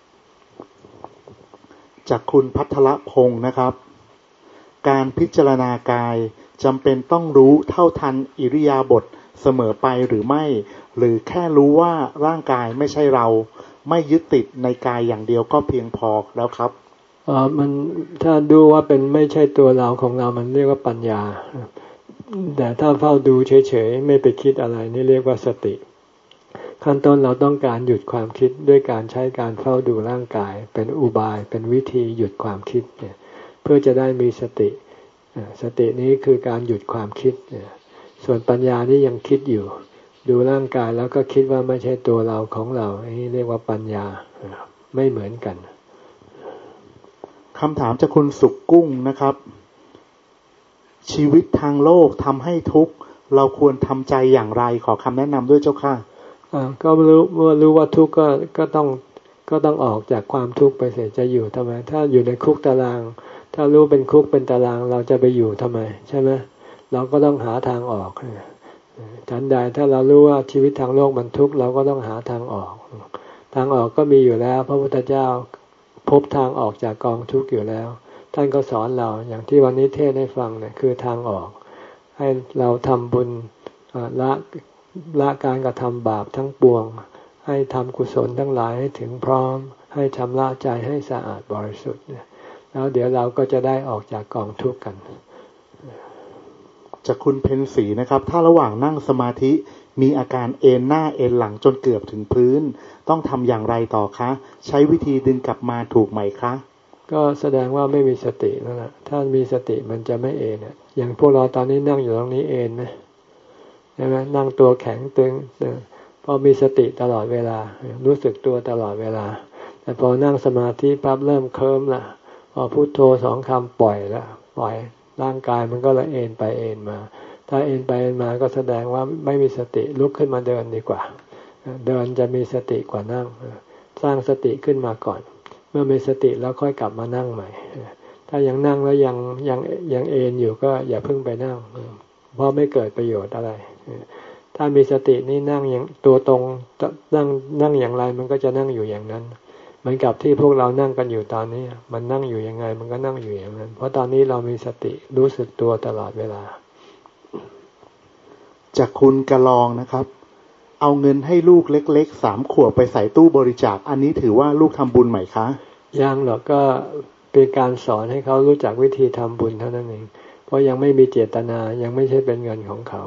จากคุณพัทรพงศ์นะครับการพิจารณากายจำเป็นต้องรู้เท่าทันอิริยาบถเสมอไปหรือไม่หรือแค่รู้ว่าร่างกายไม่ใช่เราไม่ยึดติดในกายอย่างเดียวก็เพียงพอแล้วครับอ๋อมันถ้าดูว่าเป็นไม่ใช่ตัวเราของเรามันเรียกว่าปัญญาแต่ถ้าเฝ้าดูเฉยๆไม่ไปคิดอะไรนี่เรียกว่าสติขั้นต้นเราต้องการหยุดความคิดด้วยการใช้การเฝ้าดูร่างกายเป็นอุบายเป็นวิธีหยุดความคิดเนี่ยเพื่อจะได้มีสติสตินี้คือการหยุดความคิดส่วนปัญญานี่ยังคิดอยู่ดูร่างกายแล้วก็คิดว่าไม่ใช่ตัวเราของเราอันนี้เรียกว่าปัญญาไม่เหมือนกันคำถามจากคุณสุกกุ้งนะครับชีวิตทางโลกทำให้ทุกข์เราควรทำใจอย่างไรขอคำแนะนำด้วยเจ้าค่ะก็รู้เมื่อรู้ว่าทุกข์ก็ก็ต้องก็ต้องออกจากความทุกข์ไปเสียจะอยู่ทำไมถ้าอยู่ในคุกตารางถ้ารู้เป็นคุกเป็นตารางเราจะไปอยู่ทำไมใช่ไหมเราก็ต้องหาทางออกฉันใดถ้าเรารู้ว่าชีวิตทางโลกมันทุกข์เราก็ต้องหาทางออกทางออกก็มีอยู่แล้วพระพุทธเจ้าพบทางออกจากกองทุกข์อยู่แล้วท่านก็สอนเราอย่างที่วันนี้เทศน์ให้ฟังเนี่ยคือทางออกให้เราทำบุญละละการกระทำบาปทั้งปวงให้ทำกุศลทั้งหลายให้ถึงพร้อมให้ชำระใจให้สะอาดบริสุทธิ์แล้วเดี๋ยวเราก็จะได้ออกจากกองทุกข์กันจากคุณเพ็ญศรีนะครับถ้าระหว่างนั่งสมาธิมีอาการเอนหน้าเอนหลังจนเกือบถึงพื้นต้องทำอย่างไรต่อคะใช้วิธีดึงกลับมาถูกไหมคะก็แสดงว่าไม่มีสตินั่นแหละถ้ามีสติมันจะไม่เอนอย่างพวกเราตอนนี้นั่งอยู่ตรงนี้เอนไหมใช่ไหมนั่งตัวแข็งตึงพอมีสติตลอดเวลารู้สึกตัวตลอดเวลาแต่พอนั่งสมาธิปั๊บเริ่มเคลิ้มละพอพุทโธสองคำปล่อยละปล่อยร่างกายมันก็ละเอนไปเอนมาถ้าเอนไปเอนมาก็แสดงว่าไม่มีสติลุกขึ้นมาเดินดีกว่าเดินจะมีสติกว่านั่งสร้างสติขึ้นมาก่อนเมื่อมีสติแล้วค่อยกลับมานั่งใหม่ถ้ายังนั่งแล้วยังยังยังเอนอยู่ก็อย่าเพิ่งไปนั่งเพราะไม่เกิดประโยชน์อะไรถ้ามีสตินี่นั่งอย่างตัวตรงนั่งนั่งอย่างไรมันก็จะนั่งอยู่อย่างนั้นเหมือนกับที่พวกเรานั่งกันอยู่ตอนนี้มันนั่งอยู่ยังไงมันก็นั่งอยู่อย่างนั้นเพราะตอนนี้เรามีสติรู้สึกตัวตลอดเวลาจากคุณกระลองนะครับเอาเงินให้ลูกเล็กๆสามขวบไปใส่ตู้บริจาคอันนี้ถือว่าลูกทำบุญไหมคะยังหรอกก็เป็นการสอนให้เขารู้จักวิธีทำบุญเท่านั้นเองเพราะยังไม่มีเจตนายังไม่ใช่เป็นเงินของเขา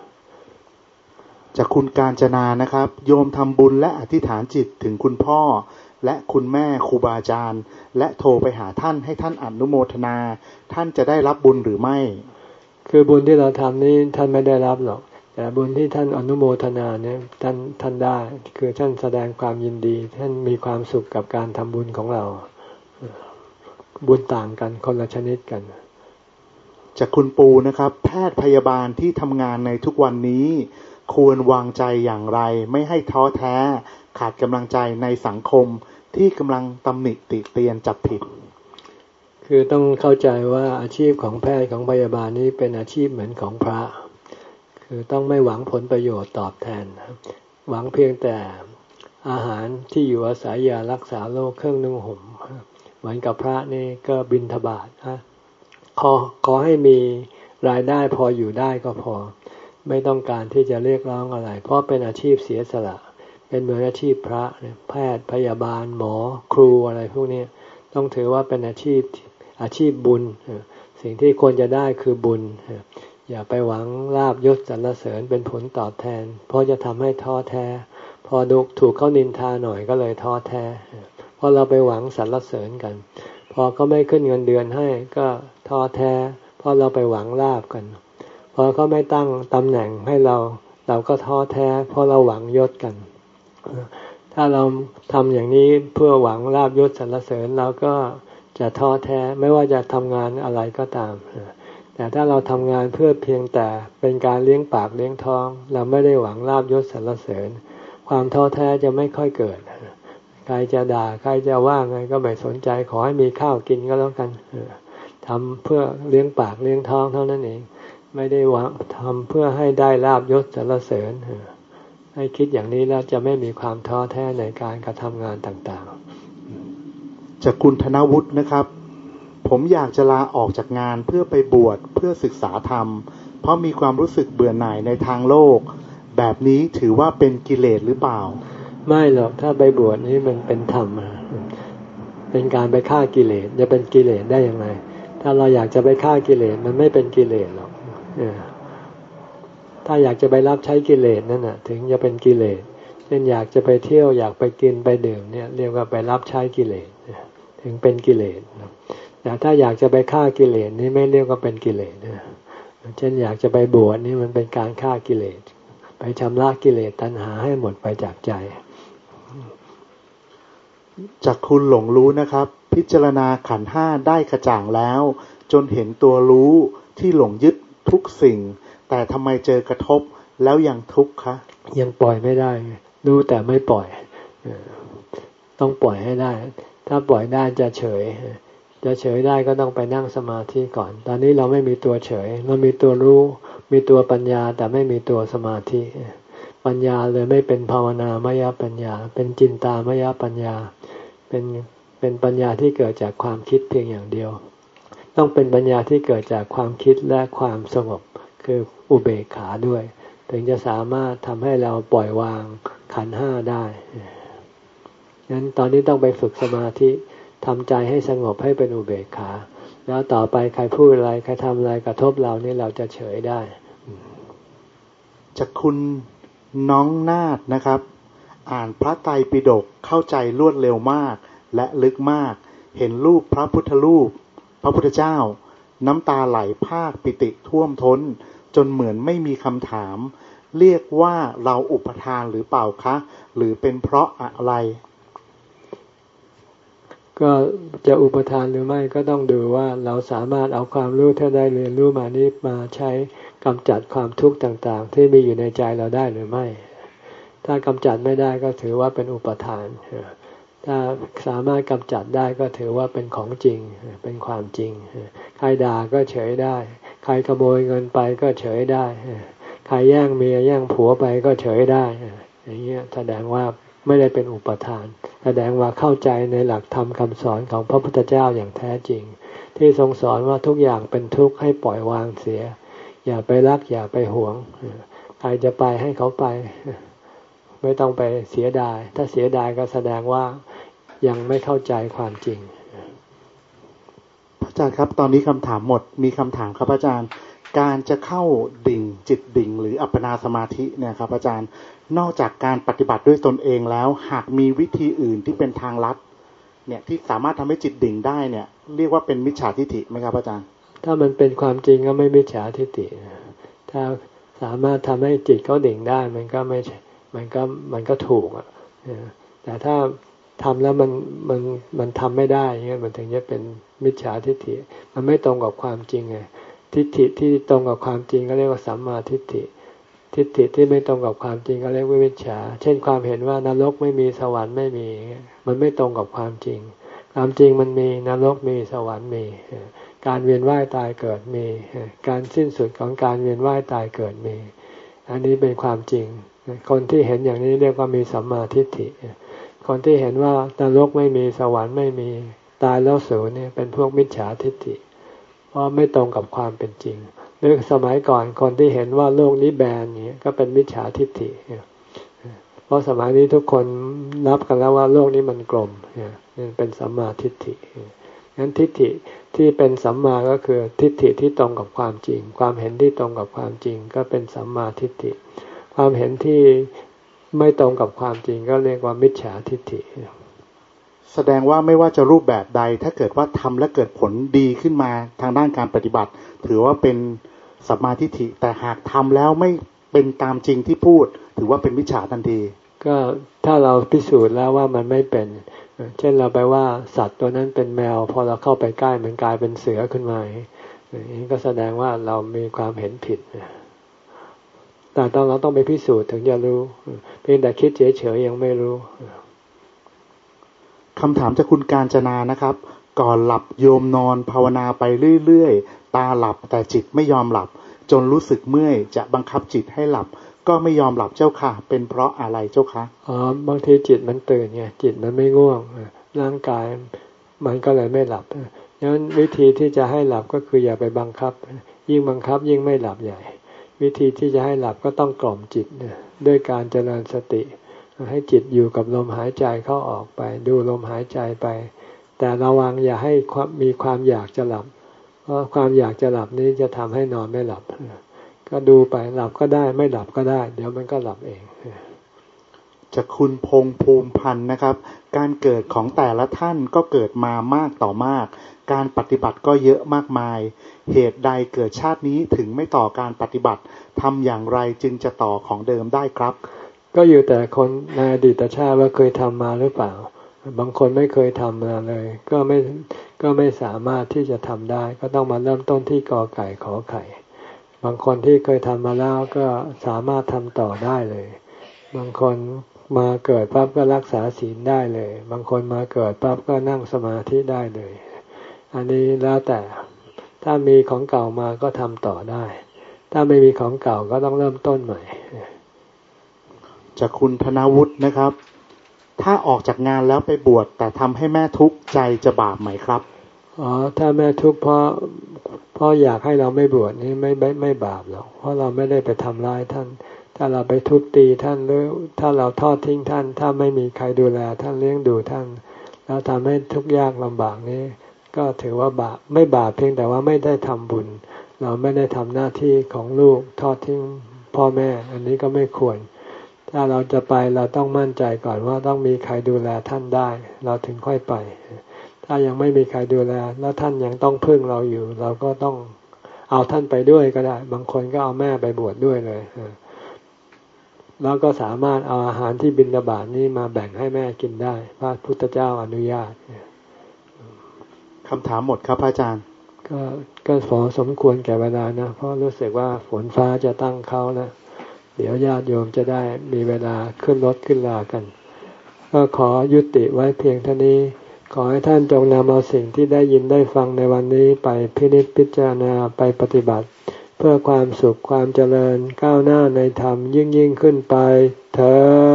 จากคุณกาญจนานะครับโยมทำบุญและอธิษฐานจิตถึงคุณพ่อและคุณแม่ครูบาอาจารย์และโทรไปหาท่านให้ท่านอนุโมทนาท่านจะได้รับบุญหรือไม่คือบุญที่เราทำนี้ท่านไม่ได้รับหรอกแต่บุญที่ท่านอนุโมทนาเนี่ยท่านท่านได้คือท่านแสดงความยินดีท่านมีความสุขกับการทำบุญของเราบุญต่างกันคนละชนิดกันจากคุณปูนะครับแพทย์พยาบาลที่ทำงานในทุกวันนี้ควรวางใจอย่างไรไม่ให้ท้อแท้ขาดกำลังใจในสังคมที่กำลังตำหนิติเตียนจับผิดคือต้องเข้าใจว่าอาชีพของแพทย์ของพยาบาลนี้เป็นอาชีพเหมือนของพระคือต้องไม่หวังผลประโยชน์ตอบแทนหวังเพียงแต่อาหารที่อยู่อาศัยยารักษาโรคเครื่องนุ่งห่มเหมือนกับพระนี่ก็บิณฑบาตนะขอขอให้มีรายได้พออยู่ได้ก็พอไม่ต้องการที่จะเรียกร้องอะไรเพราะเป็นอาชีพเสียสละเป็นเหมือนอาชีพพระแพทย์พยาบาลหมอครูอะไรพวกนี้ต้องถือว่าเป็นอาชีพอาชีพบุญสิ่งที่ควรจะได้คือบุญอย่าไปหวังลาภยศสรรเสริญเป็นผลตอบแทนเพราะจะทำให้ท้อแท้พอดูถูกเขานินทาหน่อยก็เลยท้อแท้เพราะเราไปหวังสรรเสริญกันพอเขาไม่ขึ้นเงินเดือนให้ก็ท้อแท้เพราะเราไปหวังลาภกันพอเขาไม่ตั้งตำแหน่งให้เราเราก็ท้อแท้เพราะเราหวังยศกันถ้าเราทำอย่างนี้เพื่อหวังลาภยศสรรเสริญเราก็จะท้อแท้ไม่ว่าจะทำงานอะไรก็ตามแต่ถ้าเราทำงานเพื่อเพียงแต่เป็นการเลี้ยงปากเลี้ยงท้องเราไม่ได้หวังลาภยศสรรเสริญความท้อแท้จะไม่ค่อยเกิดใครจะด่าใครจะว่าไงก็ไม่สนใจขอให้มีข้าวกินก็แล้วกันทำเพื่อเลี้ยงปากเลี้ยงท้องเท่านั้นเองไม่ได้หวังทำเพื่อให้ได้ลาภยศสรรเสริญให้คิดอย่างนี้แล้วจะไม่มีความท้อแท้ในการกระทำงานต่างๆจากคุณธนวุฒินะครับผมอยากจะลาออกจากงานเพื่อไปบวชเพื่อศึกษาธรรมเพราะมีความรู้สึกเบื่อหน่ายในทางโลกแบบนี้ถือว่าเป็นกิเลสหรือเปล่าไม่หรอกถ้าไปบวชนี่มันเป็นธรรมเป็นการไปฆ่ากิเลสจะเป็นกิเลสได้ยังไงถ้าเราอยากจะไปฆ่ากิเลสมันไม่เป็นกิเลสหรอกถ้าอยากจะไปรับใช้กิเลสนั่นน่ะถึงจะเป็นกิเลสเช่นอยากจะไปเที่ยวอยากไปกินไปดื่มเนี่ยเรียกว่าไปรับใช้กิเลสถึงเป็นกิเลสแต่ถ้าอยากจะไปฆ่ากิเลสนี่ไม่เรียกว่าเป็นกิเลสเช่นอยากจะไปบวชนี่มันเป็นการฆ่ากิเลสไปชำระกิเลสตัณหาให้หมดไปจากใจจากคุณหลงรู้นะครับพิจารณาขันธ์ห้าได้กระจ่างแล้วจนเห็นตัวรู้ที่หลงยึดทุกสิ่งแต่ทำไมเจอกระทบแล้วยังทุกข์คะยังปล่อยไม่ได้รู้แต่ไม่ปล่อยต้องปล่อยให้ได้ถ้าปล่อยได้จะเฉยจะเฉยได้ก็ต้องไปนั่งสมาธิก่อนตอนนี้เราไม่มีตัวเฉยเรามีตัวรู้มีตัวปัญญาแต่ไม่มีตัวสมาธิปัญญาเลยไม่เป็นภาวนามยปัญญาเป็นจินตามยปัญญาเป็นเป็นปัญญาที่เกิดจากความคิดเพียงอย่างเดียวต้องเป็นปัญญาที่เกิดจากความคิดและความสงบคืออุเบกขาด้วยถึงจะสามารถทำให้เราปล่อยวางขันธ์ห้าได้งั้นตอนนี้ต้องไปฝึกสมาธิทำใจให้สงบให้เป็นอุเบกขาแล้วต่อไปใครพูดอะไรใครทำอะไรกระทบเรานี่เราจะเฉยได้จากคุณน้องนาฏนะครับอ่านพระไตรปิฎกเข้าใจรวดเร็วมากและลึกมากเห็นรูปพระพุทธรูปพระพุทธเจ้าน้ำตาไหลภาคปิติท่วมท้นจนเหมือนไม่มีคำถามเรียกว่าเราอุปทานหรือเปล่าคะหรือเป็นเพราะอะไรก็จะอุปทานหรือไม่ก็ต้องดูว่าเราสามารถเอาความรู้ที่ได้เรียนรู้มานี้มาใช้กำจัดความทุกข์ต่างๆที่มีอยู่ในใจเราได้หรือไม่ถ้ากำจัดไม่ได้ก็ถือว่าเป็นอุปทานถ้าสามารถกำจัดได้ก็ถือว่าเป็นของจริงเป็นความจริงใครด่าก็เฉยได้ใครขโมยเงินไปก็เฉยได้ใครแย่งเมียแย่งผัวไปก็เฉยได้อย่างเงี้ยแสดงว่าไม่ได้เป็นอุปทานแสดงว่าเข้าใจในหลักธรรมคำสอนของพระพุทธเจ้าอย่างแท้จริงที่ทรงสอนว่าทุกอย่างเป็นทุกข์ให้ปล่อยวางเสียอย่าไปรักอย่าไปหวงใครจะไปให้เขาไปไม่ต้องไปเสียดายถ้าเสียดายก็แสดงว่ายังไม่เข้าใจความจริงพระอาจารย์ครับตอนนี้คำถามหมดมีคำถามครับอาจารย์การจะเข้าดิ่งจิตดิ่งหรืออัปปนาสมาธิเนี่ยครับอาจารย์นอกจากการปฏิบัติด้วยตนเองแล้วหากมีวิธีอื่นที่เป็นทางลัดเนี่ยที่สามารถทำให้จิตดิ่งได้เนี่ยเรียกว่าเป็นมิจฉาทิฏฐิไหมครับอาจารย์ถ้ามันเป็นความจริงก็ไม่มิจฉาทิฏฐิถ้าสามารถทำให้จิตเขาดิ่งได้มันก็ไม่มันก็มันก็ถูกอ่ะแต่ถ้าทำแล้วมันมันมันทำไม่ได้เงี้ยมันถึงจะเป็นมิจฉาทิฏฐิมันไม่ตรงกับความจริงไงทิฏฐิที่ตรงกับความจริงก็เรียกว่าสัมมาทิฏฐิทิฏฐิที่ไม่ตรงกับความจริงก็เรียกว่ามิจฉาเช่นความเห็นว่านรกไม่มีสวรรค์ไม่มีมันไม่ตรงกับความจริงความจริงมันมีนรกมีสวรรค์มีการเวียนว่ายตายเกิดมีการสิ้นสุดของการเวียนว่ายตายเกิดมีอันนี้เป็นความจริงคนที่เห็นอย่างนี้เรียกว่ามีสัมมาทิฏฐิคนที่เห็นว่านรกไม่มีสวรรค์ไม่มีตายแล้วสูญเนี่ยเป็นพวกมิจฉาทิฏฐิเพราะไม่ตรงกับความเป็นจริงหรือสมัยก่อนคนที่เห็นว่าโลกนี้แบนเนี่ยก็เป็นมิจฉาทิฏฐิเพราะสมัยนี้ทุกคนนับกันแล้วว่าโลกนี้มันกลมเนี่ยเป็นสัมมาทิฏฐิงั้นทิฏฐิที่เป็นสัมมาก็คือทิฏฐิที่ตรงกับความจริงความเห็นที่ตรงกับความจริงก็เป็นสัมมาทิฏฐิความเห็นที่ไม่ตรงกับความจริงก็เรียกว่ามิจฉาทิฏฐิแสดงว่าไม่ว่าจะรูปแบบใดถ้าเกิดว่าทำและเกิดผลดีขึ้นมาทางด้านการปฏิบัติถือว่าเป็นสัมมาทิฏฐิแต่หากทำแล้วไม่เป็นตามจริงที่พูดถือว่าเป็นมิจฉาทันทีก็ถ้าเราพิสูจน์แล้วว่ามันไม่เป็นเช่นเราไปว่าสัตว์ตัวนั้นเป็นแมวพอเราเข้าไปใกล้มันกลายเป็นเสือขึ้นมาอย่างนี้ก็แสดงว่าเรามีความเห็นผิดแต่ต้องเราต้องไปพิสูจน์ถึงจะรู้เพียงแต่คิดเฉยๆยังไม่รู้คำถามจากคุณกาญจนานะครับก่อนหลับโยมนอนภาวนาไปเรื่อยๆตาหลับแต่จิตไม่ยอมหลับจนรู้สึกเมื่อยจะบังคับจิตให้หลับก็ไม่ยอมหลับเจ้าค่ะเป็นเพราะอะไรเจ้าคะอ๋อบางทีจิตมันตื่นไงจิตมันไม่ง่วงร่างกายมันก็เลยไม่หลับดังนั้นวิธีที่จะให้หลับก็คืออย่าไปบังคับยิ่งบังคับยิ่งไม่หลับใหญ่วิธีที่จะให้หลับก็ต้องกล่อมจิตด้วยการเจริญสติให้จิตอยู่กับลมหายใจเข้าออกไปดูลมหายใจไปแต่ระวังอย่าให้มีความอยากจะหลับเพราะความอยากจะหลับนี้จะทำให้นอนไม่หลับก็ดูไปหลับก็ได้ไม่หลับก็ได้เดี๋ยวมันก็หลับเองจากคุณพงษ์ภูมิพันธ์นะครับการเกิดของแต่ละท่านก็เกิดมามากต่อมากการปฏิบัติก็เยอะมากมายเหตุใดเกิดชาตินี้ถึงไม่ต่อการปฏิบัติทำอย่างไรจึงจะต่อของเดิมได้ครับก็อยู่แต่คนในอดีตชาติว่าเคยทำมาหรือเปล่าบางคนไม่เคยทำมาเลยก็ไม่ก็ไม่สามารถที่จะทำได้ก็ต้องมาเริ่มต้นที่กอไก่ขอไข่บางคนที่เคยทำมาแล้วก็สามารถทำต่อได้เลยบางคนมาเกิดปั๊บก็รักษาศีลได้เลยบางคนมาเกิดปั๊บก็นั่งสมาธิได้เลยอันนี้แล้วแต่ถ้ามีของเก่ามาก็ทำต่อได้ถ้าไม่มีของเก่าก็ต้องเริ่มต้นใหม่จากคุณธนวุฒินะครับถ้าออกจากงานแล้วไปบวชแต่ทำให้แม่ทุกข์ใจจะบาปไหมครับอ๋อถ้าแม่ทุกข์เพราะเพราะอยากให้เราไม่บวชนี่ไม่ไม่ไม่บาปหรอกเพราะเราไม่ได้ไปทำร้ายท่านถ้าเราไปทุบตีท่านหรือถ้าเราทอดทิ้งท่านถ้าไม่มีใครดูแลท่านเลี้ยงดูท่านแล้วทำให้ทุกข์ยากลำบากนี้ก็ถือว่าบาปไม่บาปเพียงแต่ว่าไม่ได้ทำบุญเราไม่ได้ทำหน้าที่ของลูกทอดทิ้งพ่อแม่อันนี้ก็ไม่ควรถ้าเราจะไปเราต้องมั่นใจก่อนว่าต้องมีใครดูแลท่านได้เราถึงค่อยไปถ้ายังไม่มีใครดูแลแล้วท่านยังต้องพึ่งเราอยู่เราก็ต้องเอาท่านไปด้วยก็ได้บางคนก็เอาแม่ไปบวชดด้วยเลยแล้วก็สามารถเอาอาหารที่บิณฑบาตนี้มาแบ่งให้แม่กินได้พระพุทธเจ้าอนุญาตคำถามหมดครับอาจารย์ก็ก็พอสมควรแก่เวลานะเพราะรู้สึกว่าฝนฟ้าจะตั้งเขาแล้วเดี๋ยวญาติโยมจะได้มีเวลาขึ้นรถขึ้นลากันก็ขอยุติไว้เพียงเท่านี้ขอให้ท่านจงนำเอาสิ่งที่ได้ยินได้ฟังในวันนี้ไปพินิจพิจารณาไปปฏิบัติเพื่อความสุขความเจริญก้าวหน้าในธรรมยิ่งยิ่งขึ้นไปเถิด